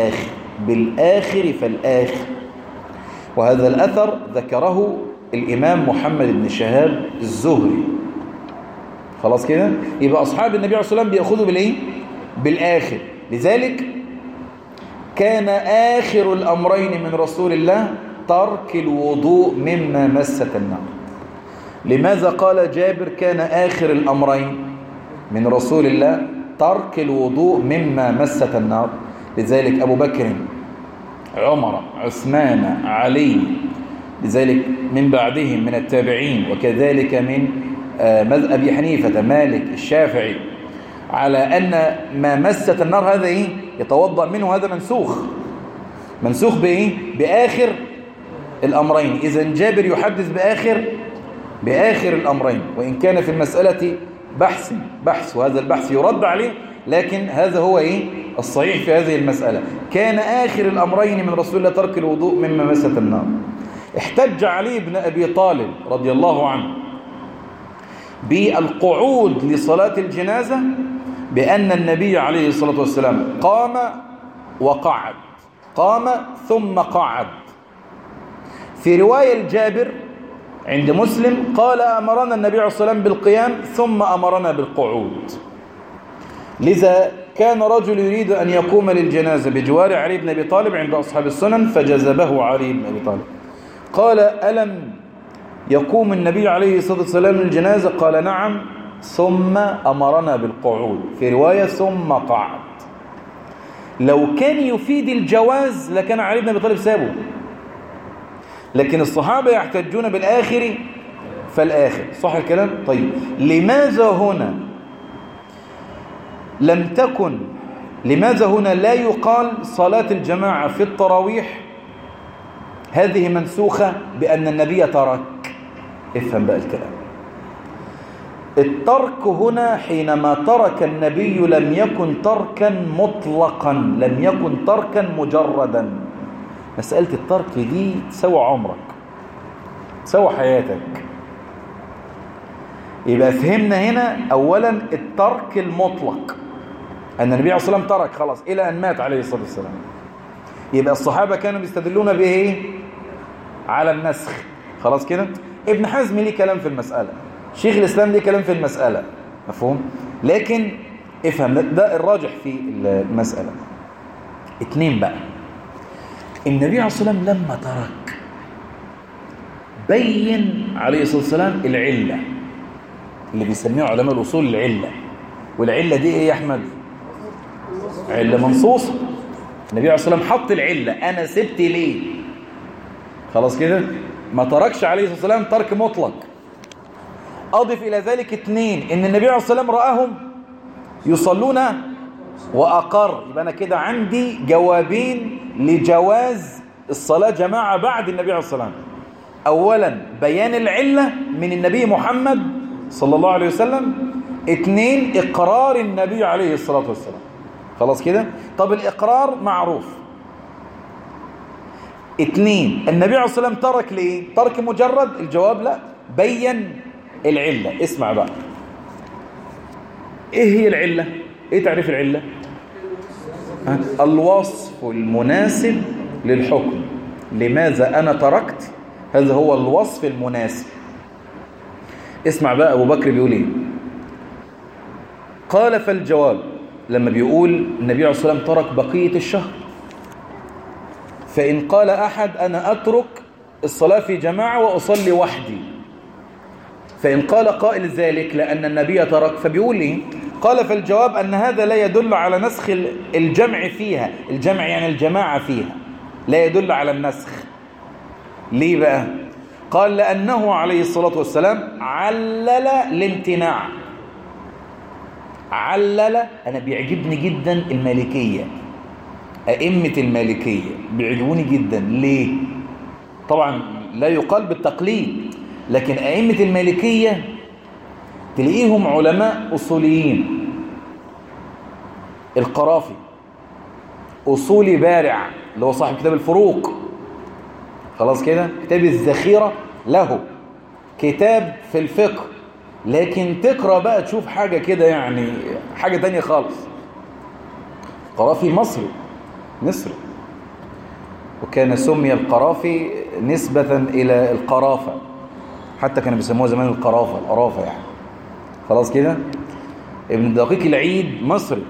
B: فالآخر. وهذا الأثر ذكره الإمام محمد بن شهاب الزهري. خلاص كده، يبقى أصحاب النبي عليه الصلاة والسلام بيأخذوا بالإيه؟ بالآخر. لذلك كان آخر الأمرين من رسول الله ترك الوضوء مما مست النار. لماذا قال جابر كان آخر الأمرين من رسول الله ترك الوضوء مما مست النار؟ لذلك أبو بكر، عمر، عثمان، علي، لذلك من بعدهم من التابعين، وكذلك من مذهب أبي حنيفة، مالك، الشافعي، على أن ما مست النار هذا إيه؟ يتوضأ منه، هذا منسوخ بإيه؟ بآخر الأمرين. إذن جابر يحدث بآخر الأمرين، وإن كان في المسألة بحث وهذا البحث يرد عليه، لكن هذا هو إيه؟ الصحيح في هذه المسألة. كان آخر الأمرين من رسول الله ترك الوضوء مما مست النار. احتج علي بن أبي طالب رضي الله عنه بالقعود لصلاة الجنازة بأن النبي عليه الصلاة والسلام قام وقعد، قام ثم قعد. في رواية الجابر عند مسلم قال أمرنا النبي عليه الصلاة والسلام بالقيام ثم أمرنا بالقعود. لذا كان رجل يريد أن يقوم للجنازة بجوار علي بن أبي طالب عند أصحاب السنن، فجذبه علي بن أبي طالب قال ألم يقوم النبي عليه الصلاة والسلام للجنازة؟ قال نعم، ثم أمرنا بالقعود. في رواية ثم قعد. لو كان يفيد الجواز لكان علي بن أبي طالب سابه، لكن الصحابة يحتجون بالآخر فالآخر. صح الكلام؟ طيب لماذا هنا لا يقال صلاة الجماعة في التراويح هذه منسوخة بأن النبي ترك؟ افهم بقى الكلام. الترك هنا حينما ترك النبي لم يكن تركا مطلقا، لم يكن تركا مجردا. مسألة الترك دي تسوى عمرك، تسوى حياتك. يبقى فهمنا هنا أولا الترك المطلق، أن النبي عليه الصلاة والسلام ترك خلاص إلى أن مات عليه الصلاة والسلام. يبقى الصحابة كانوا بيستدلون بإيه؟ على النسخ. خلاص كده. ابن حزم ليه كلام في المسألة، شيخ الإسلام ليه كلام في المسألة، مفهوم؟ لكن افهم ده الراجح في المسألة. اتنين بقى، النبي عليه الصلاة والسلام لما ترك بين عليه الصلاة والسلام العلة اللي بيسميها علماء الأصول العلة. والعلة دي ايه يا أحمد؟ علة منصوصة. النبي عليه الصلاة والسلام حط العلة، أنا سبت ليه؟ خلاص كده. ما تركش عليه الصلاة والسلام ترك مطلق. أضف إلى ذلك اتنين، إن النبي عليه الصلاة والسلام رآهم يصلون وأقر. يبقى أنا كده عندي جوابين لجواز الصلاة جماعة بعد النبي عليه الصلاة والسلام. أولا بيان العلة من النبي محمد صلى الله عليه وسلم. اتنين إقرار النبي عليه الصلاة والسلام. خلاص كده. طب الإقرار معروف. اتنين، النبي عليه الصلاة والسلام ترك ليه؟ ترك مجرد؟ الجواب لا، بين العلة. اسمع بقى، ايه هي العلة؟ ايه تعريف العلة؟ الوصف المناسب للحكم. لماذا أنا تركت؟ هذا هو الوصف المناسب. اسمع بقى أبو بكر بيقول ايه. قال فالجواب، لما بيقول النبي عليه الصلاة والسلام ترك بقية الشهر، فإن قال أحد أنا أترك الصلاة في جماعة وأصلي وحدي، فإن قال قائل ذلك لأن النبي ترك، فبيقول إيه؟ قال فالجواب أن هذا لا يدل على نسخ الجمع فيها. الجمع يعني الجماعة فيها، لا يدل على النسخ. ليه بقى؟ قال لأنه عليه الصلاة والسلام علل الامتناع. علل. أنا بيعجبني جدا المالكية، أئمة المالكية بيعجبوني جدا. ليه؟ طبعا لا يقال بالتقليد، لكن أئمة المالكية تلاقيهم علماء أصوليين. القرافي أصولي بارع، اللي هو صاحب كتاب الفروق. خلاص كده. كتاب الذخيرة له، كتاب في الفقه. لكن تقرأ بقى تشوف حاجة كده، يعني حاجة تانية خالص. قرافي مصري، وكان سمي القرافي نسبة إلى القرافة، حتى كانوا بيسموها زمان القرافة يعني. خلاص كده. ابن دقيق العيد مصري.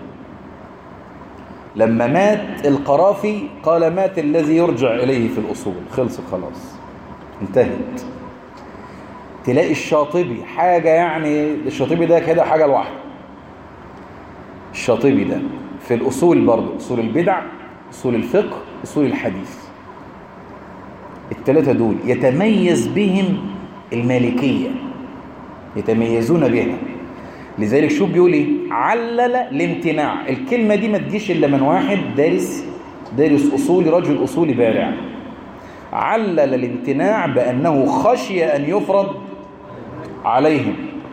B: لما مات القرافي قال مات الذي يرجع إليه في الأصول. خلص خلاص، انتهت. تلاقي الشاطبي حاجة، يعني الشاطبي ده كده حاجة لوحده. الشاطبي ده في الأصول برضه، أصول البدع، أصول الفقه، أصول الحديث. الثلاثة دول يتميز بهم المالكية، يتميزون بها. لذلك شوف بيقول ايه؟ علل الامتناع. الكلمة دي ما تجيش إلا من واحد دارس أصولي، رجل أصولي بارع. علل الامتناع بأنه خشي أن يفرض عليهم،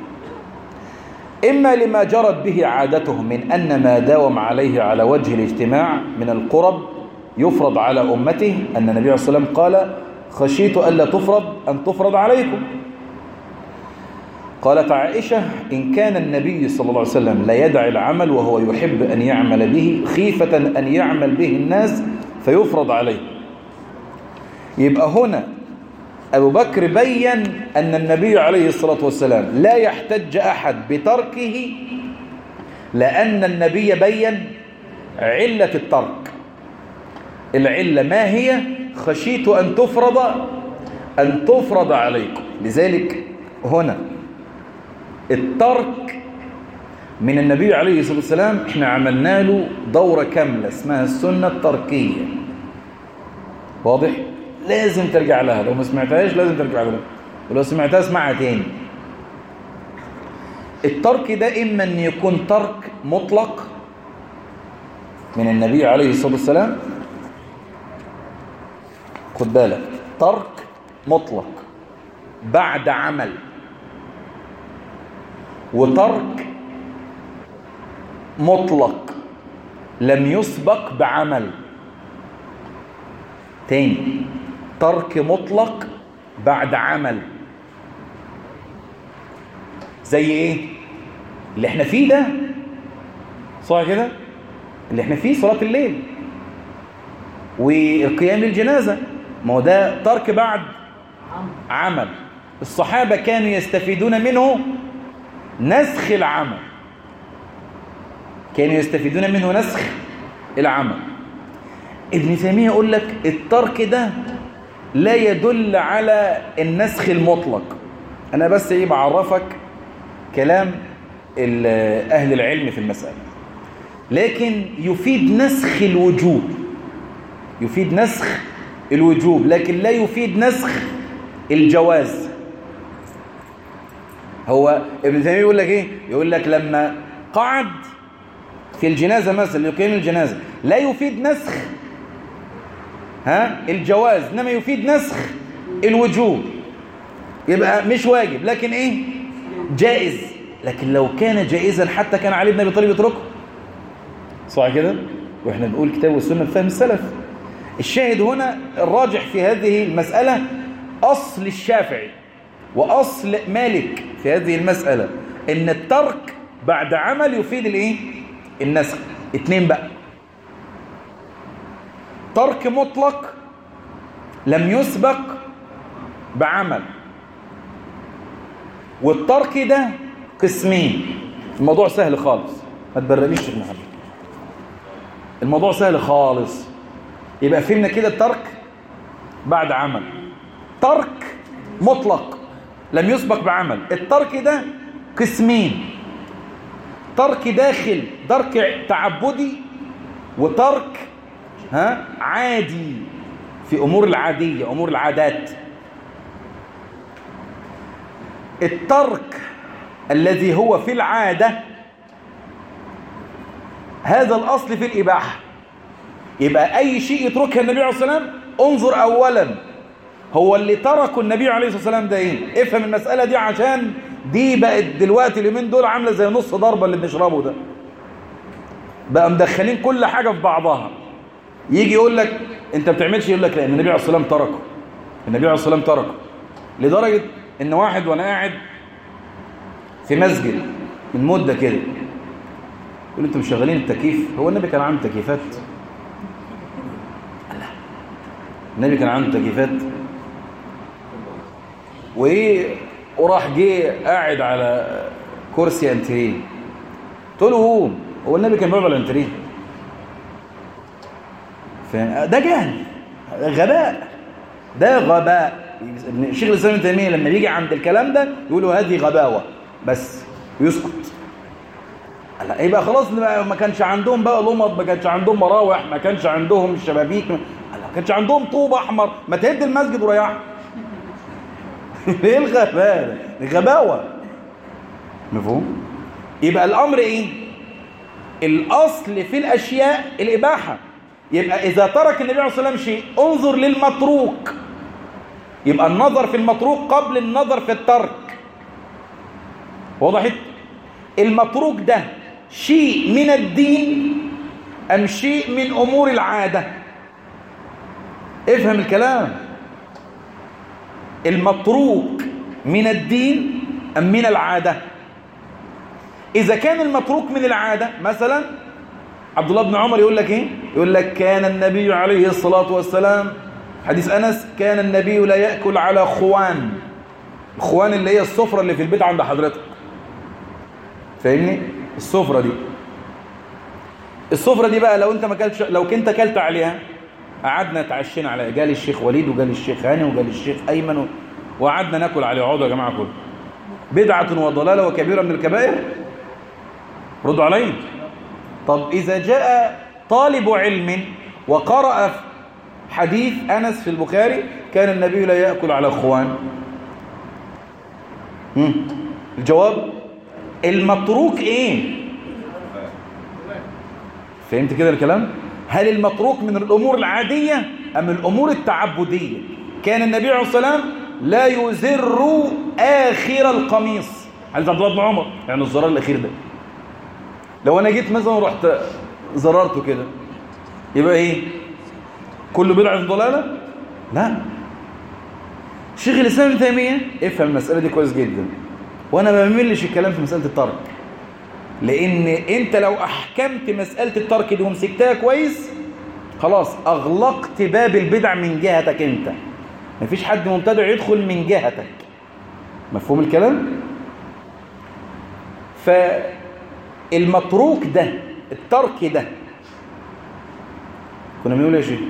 B: إما لما جرت به عادتهم من أن ما داوم عليه على وجه الاجتماع من القرب يفرض على أمته. أن النبي عليه الصلاة والسلام قال خشيت ألا تفرض عليكم. قالت عائشة إن كان النبي صلى الله عليه وسلم لا يدع العمل وهو يحب أن يعمل به خيفة أن يعمل به الناس فيفرض عليه. يبقى هنا أبو بكر بيّن أن النبي عليه الصلاة والسلام لا يحتج أحد بتركه، لأن النبي بيّن علة الترك. العلة ما هي؟ خشيت أن تفرض عليكم. لذلك هنا الترك من النبي عليه الصلاة والسلام احنا عملنا له دورة كاملة اسمها السنة التركية. واضح؟ لازم ترجع لها، لو ما سمعتهاش لازم ترجع لها، ولو سمعتها اسمعها تاني. الترك ده إما أن يكون ترك مطلق من النبي عليه الصلاة والسلام. خد بالك، ترك مطلق بعد عمل، وترك مطلق لم يسبق بعمل. تاني، ترك مطلق بعد عمل. زي ايه؟ اللي احنا فيه ده، صح كده؟ اللي احنا فيه صلاة الليل والقيام للجنازة، ما هو ده ترك بعد عمل. الصحابة كانوا يستفيدون منه نسخ العمل، كانوا يستفيدون منه نسخ العمل. ابن تيمية يقول لك الترك ده لا يدل على النسخ المطلق. أنا بس إيه بعرفك كلام أهل العلم في المسألة، لكن يفيد نسخ الوجوب، يفيد نسخ الوجوب، لكن لا يفيد نسخ الجواز. هو ابن تيمية يقول لك إيه؟ يقول لك لما قعد في الجنازة مثلا يقيم الجنازة لا يفيد نسخ الجواز، إنما يفيد نسخ الوجوب. يبقى مش واجب لكن إيه؟ جائز. لكن لو كان جائزا حتى كان علي بن أبي طالب يتركه، صح كده؟ وإحنا بنقول كتاب والسنة بفهم السلف. الشاهد هنا الراجح في هذه المسألة أصل الشافعي وأصل مالك في هذه المسألة، إن الترك بعد عمل يفيد الإيه؟ النسخ. اتنين بقى، ترك مطلق لم يسبق بعمل، والترك ده قسمين. الموضوع سهل خالص، ما تبرقليش شيخ محمد، الموضوع سهل خالص. يبقى فهمنا كده الترك بعد عمل، ترك مطلق لم يسبق بعمل. الترك ده قسمين، ترك داخل، ترك تعبدي، وترك عادي في أمور العادية، أمور العادات. الترك الذي هو في العادة هذا الأصل في الإباحة. يبقى أي شيء يتركها النبي عليه الصلاة والسلام انظر أولا هو اللي تركه النبي عليه الصلاة والسلام ده إيه. افهم المسألة دي، عشان دي بقت دلوقتي اليومين دول عاملة زي نص ضربة اللي بنشربه ده، بقى مدخلين كل حاجة في بعضها. يجي يقول لك انت بتعملش، يقول لك لا النبي عليه الصلاة والسلام تركه، النبي عليه الصلاة والسلام تركه. لدرجة ان واحد وانا قاعد في مسجد من مدة كده يقول انتوا مش شغالين التكييف؟ هو النبي كان عنده تكييفات؟ لا، النبي كان عنده تكييفات وايه؟ وراح جه قاعد على كرسي انتريه. قلت له هو النبي كان بيقعد على الانتريه؟ ده جهل، غباء، ده غباء. الشيخ الاسلام ابن تيميه لما بيجي عند الكلام ده يقولوا هذه غباوه بس ويسكت. لا يبقى خلاص ما كانش عندهم بقى لمض، ما كانش عندهم مراوح، ما كانش عندهم شبابيك، ما كانش عندهم طوب احمر، ما تهد المسجد وريح. ايه الغباء ده؟ غباوه. مفهوم؟ يبقى الامر ايه؟ الاصل في الاشياء الاباحه. يبقى اذا ترك النبي عليه الصلاه والسلام شيء انظر للمتروك، يبقى النظر في المتروك قبل النظر في الترك. وضحت؟ المتروك ده شيء من الدين ام شيء من امور العاده؟ افهم الكلام. المتروك من الدين ام من العاده؟ اذا كان المتروك من العاده، مثلا عبد الله بن عمر يقول لك ايه؟ يقول لك كان النبي عليه الصلاه والسلام، حديث انس، كان النبي لا ياكل على خوان. الخوان اللي هي السفره اللي في البيت عند حضرتك، فاهمني؟ السفره دي، السفره دي بقى لو انت ما كلتش، لو كنت اكلت عليها، قعدنا اتعشينا عليها، جالي الشيخ وليد وجالي الشيخ هاني وجالي الشيخ ايمن وقعدنا ناكل عليها، اقعدوا يا جماعه كلوا، بدعه وضلاله وكبيره من الكبائر؟ ردوا علي. طب اذا جاء طالب علم وقرأ حديث انس في البخاري كان النبي لا ياكل على خوان، الجواب المتروك ايه؟ فهمت كده الكلام؟ هل المتروك من الامور العاديه ام الامور التعبديه؟ كان النبي عليه الصلاه والسلام لا يزر اخر القميص، حديث عبد الله بن عمر، يعني الزرار الأخير ده لو أنا جيت مثلا رحت زررته كده يبقى إيه؟ كل بدعة ضلالة؟ لا. شيخ الإسلام ابن تيمية افهم المسألة دي كويس جدا، وأنا ما بملش الكلام في مسألة الترك، لأن أنت لو أحكمت مسألة الترك دي ومسكتها كويس خلاص أغلقت باب البدع من جهتك أنت، مفيش حد مبتدع يدخل من جهتك. مفهوم الكلام؟ فالمتروك ده، الترك ده، كنا بنقول يا شيخ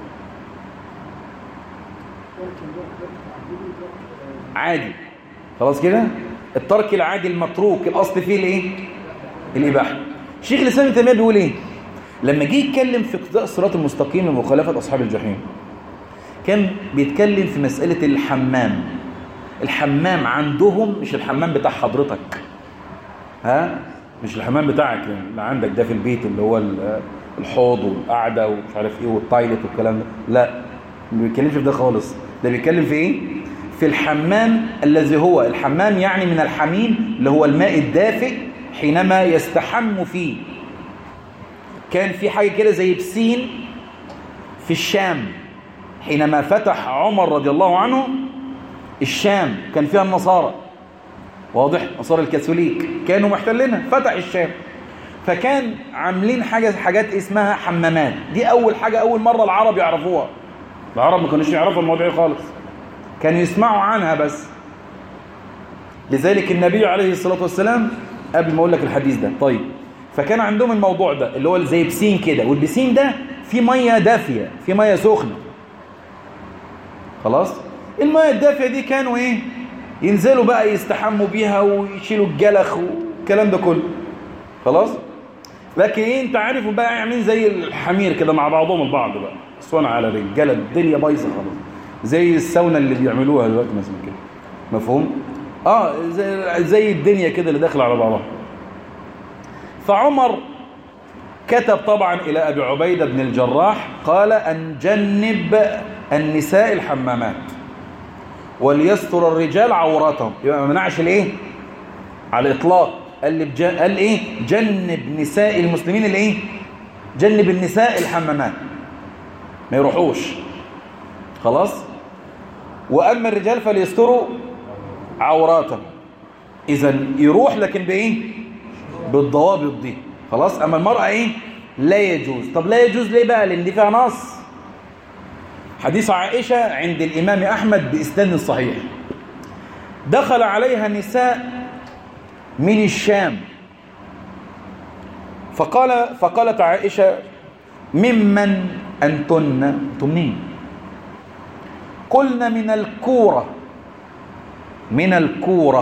B: عادي خلاص كده. الترك العادي المتروك الأصل فيه الايه؟ الإباحة. شيخ الإسلام ابن تيمية بيقول ايه؟ لما جه يتكلم في اقتضاء الصراط المستقيم ومخالفة أصحاب الجحيم كان بيتكلم في مسألة الحمام. الحمام عندهم مش الحمام بتاع حضرتك، ها؟ مش الحمام بتاعك اللي عندك ده في البيت اللي هو الحوض والقعدة ومش عارف ايه والتايلت والكلام ده، لا، ما بيتكلمش في ده خالص. ده بيتكلم في ايه؟ في الحمام الذي هو الحمام يعني من الحميم اللي هو الماء الدافئ حينما يستحم فيه. كان في حاجة كده زي بسين في الشام حينما فتح عمر رضي الله عنه الشام، كان فيها النصارى، واضح، نصارى الكاثوليك كانوا محتلينها، فتح الشام، فكان عاملين حاجات اسمها حمامات. دي أول حاجة، أول مرة العرب يعرفوها. العرب ما كانوش يعرفوا الموضوع خالص، كانوا يسمعوا عنها بس. لذلك النبي عليه الصلاة والسلام قبل ما أقول لك الحديث ده، طيب، فكان عندهم الموضوع ده اللي هو زي بسين كده، والبسين ده فيه مية دافية، فيه مية سخنة، خلاص. المية الدافية دي كانوا ايه؟ ينزلوا بقى يستحموا بيها ويشيلوا الجلخ والكلام ده كله، خلاص. لكن ايه، انت عارف بقى عاملين زي الحمير كده مع بعضهم البعض بقى، صنع على رجاله، الدنيا بايظه خلاص، زي الساونا اللي بيعملوها دلوقتي مثلا كده، مفهوم؟ زي الدنيا كده اللي داخله على بعضها. فعمر كتب طبعا إلى أبي عبيدة بن الجراح، قال أن جنب النساء الحمامات وليستر الرجال عوراتهم. يبقى ما منعش الايه على الإطلاق، قال ايه؟ جنب نساء المسلمين الايه؟ جنب النساء الحمامات، ما يروحوش، خلاص. وأما الرجال فليستروا عوراتهم. إذا يروح لكن بإيه؟ بالضوابط دي، خلاص. أما المرأة إيه؟ لا يجوز. طب لا يجوز ليه بقى؟ لأن دي فيها نص. حديث عائشة عند الإمام أحمد بإسناد صحيح، دخل عليها نساء من الشام فقالت عائشة ممن أنتن؟ منين؟ قلنا من الكورة، من الكورة.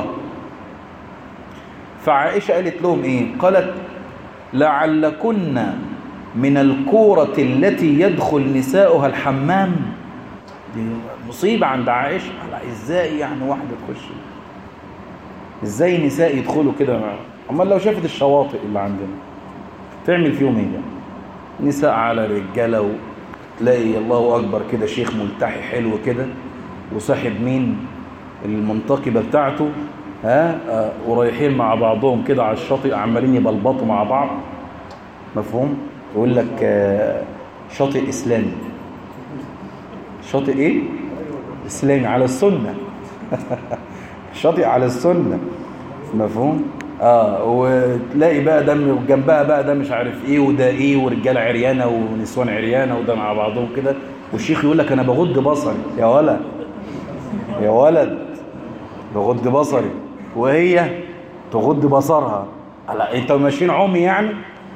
B: فعائشة قالت لهم إيه؟ قالت لعلكن من الكورة التي يدخل نساؤها الحمام. دي مصيبة عند عائشة. إزاي يعني واحدة تخش؟ إزاي نساء يدخلوا كده؟ أمال لو شافت الشواطئ اللي عندنا تعمل فيهم إيه ده؟ نساء على رجالة، وتلاقي الله أكبر كده شيخ ملتحي حلو كده وصاحب مين المنتقبة بتاعته، ورايحين مع بعضهم كده على الشاطئ عمالين يبلبطوا مع بعض، مفهوم؟ يقول لك شاطئ إسلامي. شاطئ إيه؟ إسلامي على السنة. شاطئ على السنة، مفهوم؟ وتلاقي بقى ده جنبها بقى ده مش عارف ايه وده ايه، ورجاله عريانه ونسوان عريانه وده مع بعضهم كده، والشيخ يقول لك انا بغض بصري. يا ولد يا ولد، بغض بصري، وهي تغض بصرها. انتوا ماشيين عمي يعني؟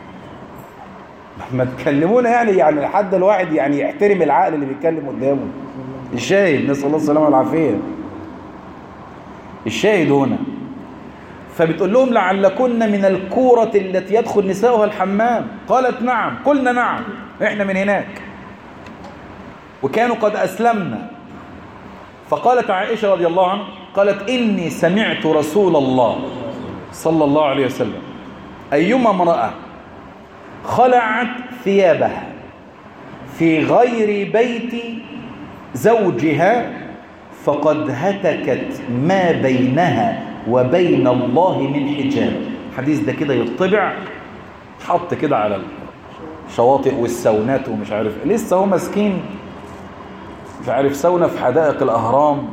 B: ما تكلمونا يعني لحد الواحد يعني يحترم العقل اللي بيتكلم قدامه. الشاهد، نسأل الله السلامه والعافيه. الشاهد هنا، فبتقول لهم لعلكن من الكورة التي يدخل نساؤها الحمام. قالت نعم. قلنا نعم، احنا من هناك، وكانوا قد أسلمنا. فقالت عائشة رضي الله عنها، قالت إني سمعت رسول الله صلى الله عليه وسلم أيما امرأة خلعت ثيابها في غير بيت زوجها فقد هتكت ما بينها وبين الله من حجاب. الحديث ده كده يطبع، حط كده على الشواطئ والسونات ومش عارف، لسه هو مسكين مش عارف سونا في حدائق الأهرام،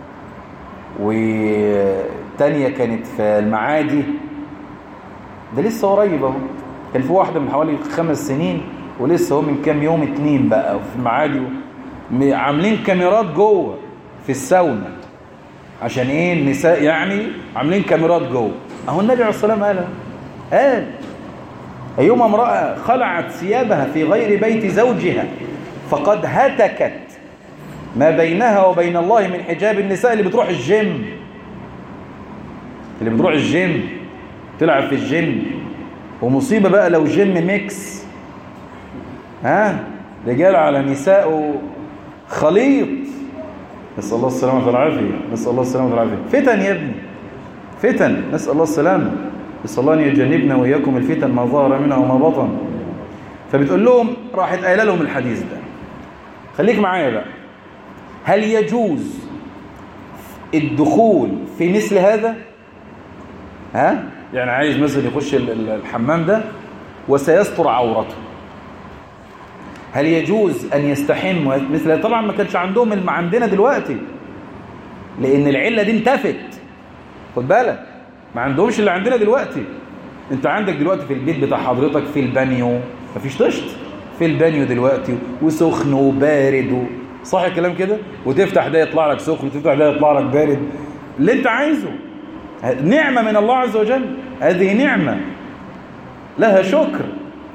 B: والتانية كانت في المعادي، ده لسه قريب اهو. كان في واحدة من حوالي 5 سنين، ولسه هو من كام يوم 2 بقى في المعادي، عاملين كاميرات جوه في السونا. عشان ايه؟ النساء يعني عاملين كاميرات جوه. اهو النبي عليه الصلاة والسلام قال أيما امرأة خلعت ثيابها في غير بيت زوجها فقد هتكت ما بينها وبين الله من حجاب. النساء اللي بتروح الجيم، تلعب في الجيم، ومصيبة بقى لو جيم ميكس، رجال على نساء خليط، نسأل الله السلامة والعافية. فتن يا ابني، فتن، نسأل الله السلامة. نسأل الله أن يجنبنا وإياكم الفتن ما ظهر منها وما بطن. فبتقول لهم، راحت قايله لهم الحديث ده. خليك معايا بقى، هل يجوز الدخول في مثل هذا؟ يعني عايز مثلا يخش الحمام ده وسيستر عورته، هل يجوز أن يستحم مثل؟ طبعا ما كانش عندهم اللي عندنا دلوقتي، لأن العلة دي انتفت، خد بالك، ما عندهمش اللي عندنا دلوقتي. انت عندك دلوقتي في البيت بتاع حضرتك في البانيو مفيش طشت في البانيو دلوقتي، وسخن وبارد صح الكلام كده، وتفتح ده يطلع لك سخن وتفتح ده يطلع لك بارد، اللي انت عايزه. نعمة من الله عز وجل، هذه نعمة لها شكر.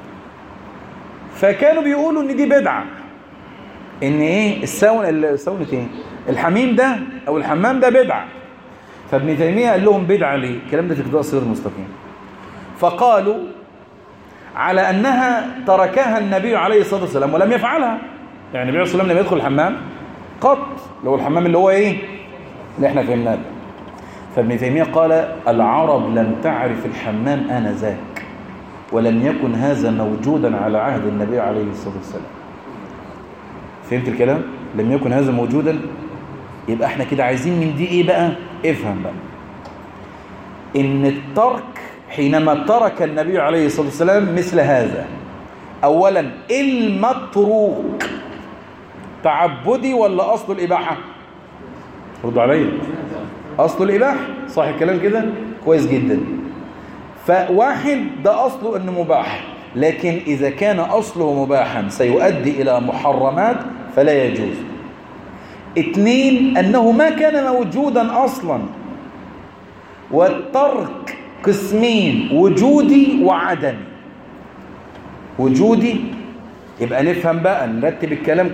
B: فكانوا بيقولوا ان دي بدعة، ان ايه السونة ايه الحميم ده او الحمام ده بدعة. فابن تيمية قال لهم بدعة ليه؟ الكلام ده في كتاب الصراط المستقيم. فقالوا على أنها تركها النبي عليه الصلاة والسلام ولم يفعلها. يعني النبي عليه الصلاة والسلام لم يدخل الحمام قط، لو الحمام اللي هو ايه اللي احنا فهمناه ده. فابن تيمية قال العرب لم تعرف الحمام آنذاك، ولم يكن هذا موجودا على عهد النبي عليه الصلاة والسلام. فهمت الكلام؟ لم يكن هذا موجودا. يبقى احنا كده عايزين من دي ايه بقى؟ افهم بقى ان الترك، حينما ترك النبي عليه الصلاة والسلام مثل هذا، اولا المتروك تعبدي ولا اصل الاباحة؟ ردوا عليا. اصل الاباحة، صح الكلام كده؟ كويس جدا. فواحد ده اصله انه مباح، لكن اذا كان اصله مباحا سيؤدي الى محرمات فلا يجوز. 2 أنه ما كان موجودا أصلا. والترك قسمين، وجودي وعدمي. وجودي، يبقى نفهم بقى، نرتب الكلام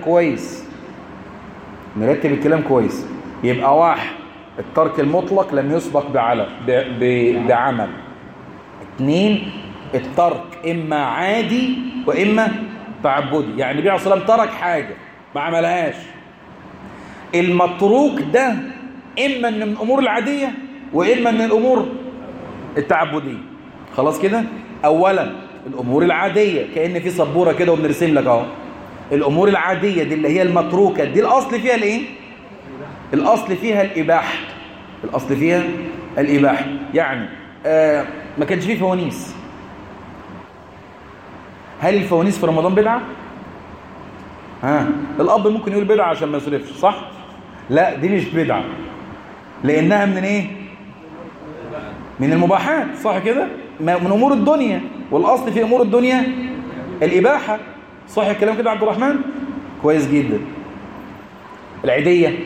B: كويس. يبقى 1 الترك المطلق لم يسبق بعمل. 2 الترك إما عادي وإما تعبدي، يعني النبي عليه الصلاة والسلام ترك حاجة ما عملهاش. المتروك ده إما من الأمور العادية وإما من الأمور التعبدية. خلاص كده؟ أولا الأمور العادية، كأن في سبورة كده وبنرسم لك اهو. الأمور العادية دي اللي هي المتروكة دي، الأصل فيها الإيه؟ الأصل فيها الإباحة. يعني ما كانش فيه فوانيس. هل الفوانيس في رمضان بدعة؟ الأب ممكن يقول بدعة عشان ما يصرفش، صح؟ لا، دي مش بدعة، لأنها من ايه؟ من المباحات، صح كده؟ من أمور الدنيا، والأصل في أمور الدنيا الإباحة، صح الكلام كده عبد الرحمن؟ كويس جدا. العيدية،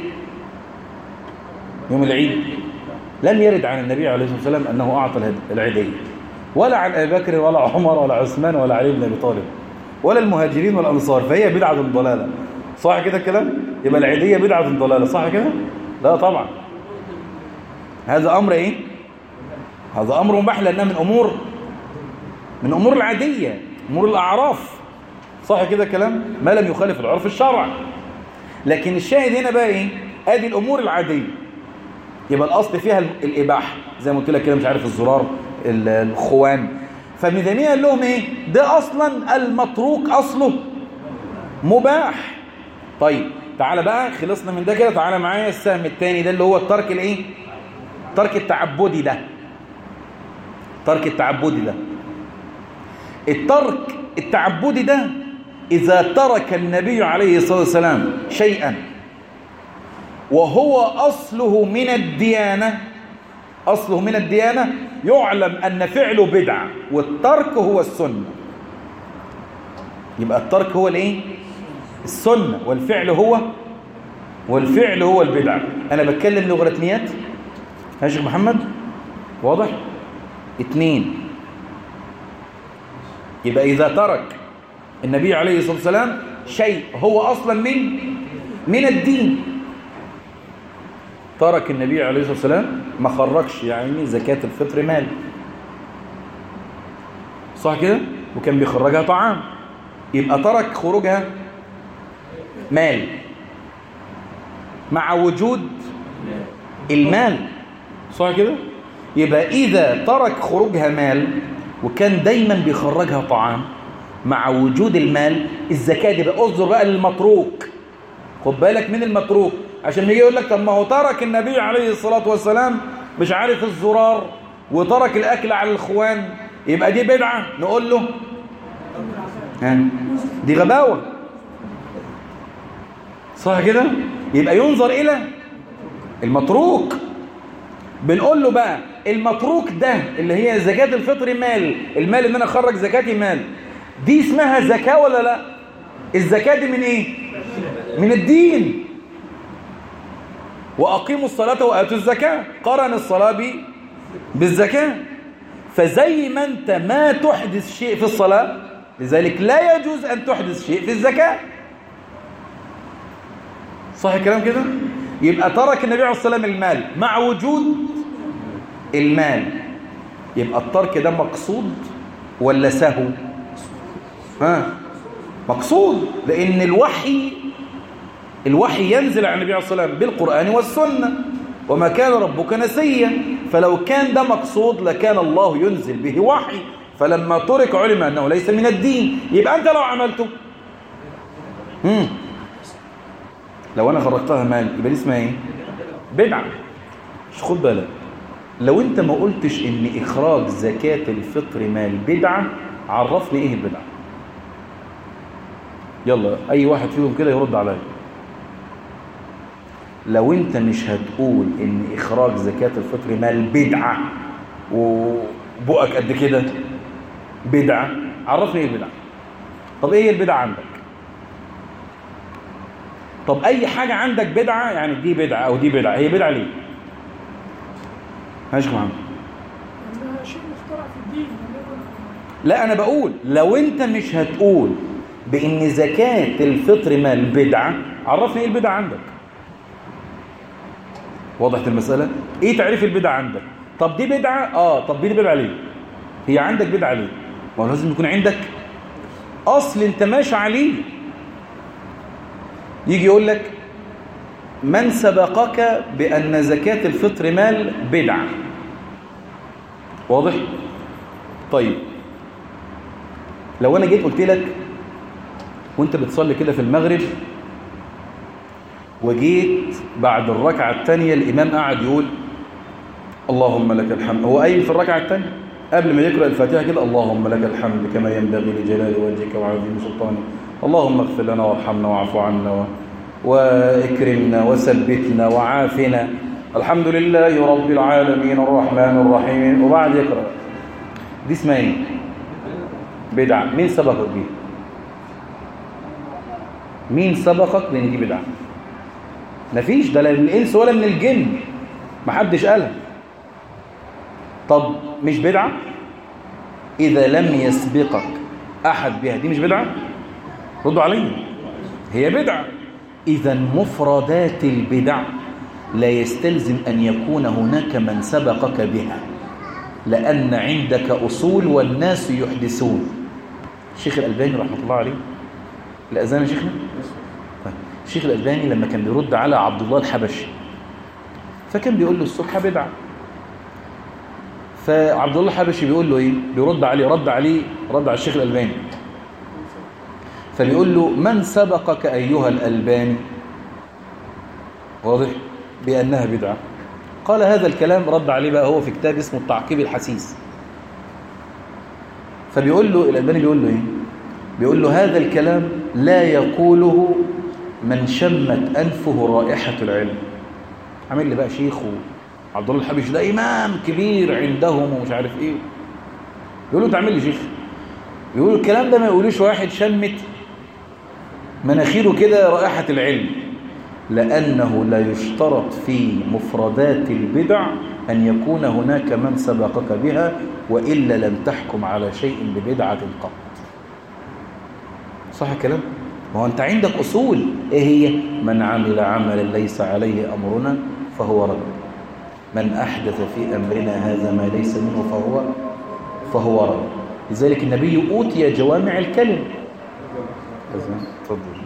B: يوم العيد، لم يرد عن النبي عليه الصلاة والسلام أنه أعطى العيدية، ولا عن أبي بكر ولا عمر ولا عثمان ولا علي بن أبي طالب ولا المهاجرين والأنصار، فهي بدعة ضلالة، صح كده الكلام؟ يبقى العيدية بدعة ضلالة، صح كده؟ لا طبعا، هذا أمر إيه؟ هذا أمر مباح، لأنها من أمور العادية، أمور الأعراف، صح كده الكلام؟ ما لم يخالف العرف الشرع. لكن الشاهد هنا بقى إيه؟ هذه الأمور العادية، يبقى الأصل فيها الإباحة، زي ما قلت لك كده، مش عارف الزرار، الخوان. فابن تيمية قال لهم إيه؟ ده أصلا المتروك أصله مباح. طيب تعالى بقى، خلصنا من ده كده، تعالى معايا السهم الثاني ده اللي هو الترك الإيه؟ ترك التعبدي ده، ترك التعبدي ده، الترك التعبدي ده إذا ترك النبي عليه الصلاة والسلام شيئا وهو أصله من الديانة، أصله من الديانة، يعلم أن فعله بدعة والترك هو السنة. يبقى الترك هو الايه؟ السنة، والفعل هو البدعة. أنا بتكلم لغراتنيات يا شيخ محمد، واضح؟ 2. يبقى إذا ترك النبي عليه الصلاة والسلام شيء هو أصلا من الدين، ترك النبي عليه الصلاة والسلام ما خرجش يعني زكاة الفطر مال، صح كده؟ وكان بيخرجها طعام، يبقى ترك خروجها مال مع وجود المال، صح كده؟ يبقى إذا ترك خروجها مال وكان دايما بيخرجها طعام مع وجود المال، الزكاة دي بقى أصدر بقى للمتروك. خد بالك من المتروك، عشان يجي يقول لك طب ما هو ترك النبي عليه الصلاة والسلام مش عارف الزرار وترك الأكل على الإخوان، يبقى دي بدعة. نقول له دي غباوة، صح كده؟ يبقى ينظر إلى المتروك. بنقول له بقى المتروك ده اللي هي زكاة الفطر مال، المال اللي أنا أخرج زكاتي مال، دي اسمها زكاة ولا لا؟ الزكاة دي من إيه؟ من الدين. وأقيموا الصلاة وآتوا الزكاة، قرن الصلاة بالزكاة. فزي ما أنت ما تحدث شيء في الصلاة، لذلك لا يجوز أن تحدث شيء في الزكاة. صح الكلام كده؟ يبقى ترك النبي عليه الصلاة والسلام المال مع وجود المال، يبقى الترك ده مقصود ولا سهو؟ مقصود، لأن الوحي ينزل على النبي عليه الصلاة والسلام بالقرآن والسنة، وما كان ربك نسيا. فلو كان ده مقصود لكان الله ينزل به وحي، فلما ترك علم أنه ليس من الدين. يبقى أنت لو عملته لو أنا خرجتها مال يبقى دي اسمها إيه؟ بدعة. مش خد بالك، لو أنت ما قلتش إن إخراج زكاة الفطر مال بدعة، عرفني إيه البدعة. يلا أي واحد فيهم كده يرد عليا. لو أنت مش هتقول إن إخراج زكاة الفطر مال بدعة وبقك قد كده بدعة، عرفني إيه البدعة. طب إيه البدعة عندك؟ طب أي حاجة عندك بدعة، يعني دي بدعة أو دي بدعة، هي بدعة ليه؟ ماشي محمد.
C: شيء مخترع في الدين.
B: لا أنا بقول لو أنت مش هتقول بإن زكاة الفطر مال بدعة، عرفني إيه البدعة عندك. وضحت المسألة؟ إيه تعريف البدعة عندك؟ طب دي بدعة؟ طب دي بدعة ليه؟ هي عندك بدعة ليه؟ ما لازم يكون عندك أصل أنت ماشي عليه. يجي يقول لك من سبقك بأن زكاة الفطر مال بدعة. واضح؟ طيب لو أنا جيت قلت لك وانت بتصلي كده في المغرب، وجيت بعد الركعة الثانية الإمام قاعد يقول اللهم لك الحمد، هو قايم في الركعة الثانية قبل ما يقرأ الفاتحة كده اللهم لك الحمد كما ينبغي لجلال وجهك وعظيم سلطانك، اللهم اغفر لنا وارحمنا واعف عنا واكرمنا وثبتنا وعافنا، الحمد لله رب العالمين الرحمن الرحيم، وبعد يقرأ. دي اسمها ايه؟ بدعة. مين سبقك بيه؟ مين سبقك بان دي بدعة؟ مفيش، ده لا من الانس ولا من الجن، محدش قالها. طب مش بدعة؟ اذا لم يسبقك احد بها دي مش بدعة؟ ردوا علي. هي بدعة. اذا مفردات البدع لا يستلزم ان يكون هناك من سبقك بها، لان عندك اصول والناس يحدثون. الشيخ الألباني رحمه الله عليه، الأذان يا شيخنا؟ الشيخ الألباني لما كان بيرد على عبد الله الحبشي، فكان بيقول له السبحة بدعة، فعبد الله الحبشي بيقول له ايه؟ بيرد عليه رد على الشيخ الألباني، فبيقول له من سبقك أيها الألباني واضح بأنها بدعة؟ قال هذا الكلام رد عليه بقى هو في كتاب اسمه التعقيب الحسيس. فبيقول له الألباني بيقول له إيه؟ بيقول له هذا الكلام لا يقوله من شمت أنفه رائحة العلم. عامل لي بقى شيخ وعبد الله الحبيش ده إمام كبير عندهم ومش عارف إيه. يقول له أنت عامل لي شيخ. يقول الكلام ده ما يقولوش واحد شمت مناخيره كده رائحة العلم، لأنه لا يشترط في مفردات البدع أن يكون هناك من سبقك بها، وإلا لم تحكم على شيء ببدعة قط. صح الكلام؟ ما هو أنت عندك أصول، إيه هي؟ من عمل عملا ليس عليه أمرنا فهو رد، من أحدث في أمرنا هذا ما ليس منه فهو رد. لذلك النبي أوتي جوامع الكلم. تفضل.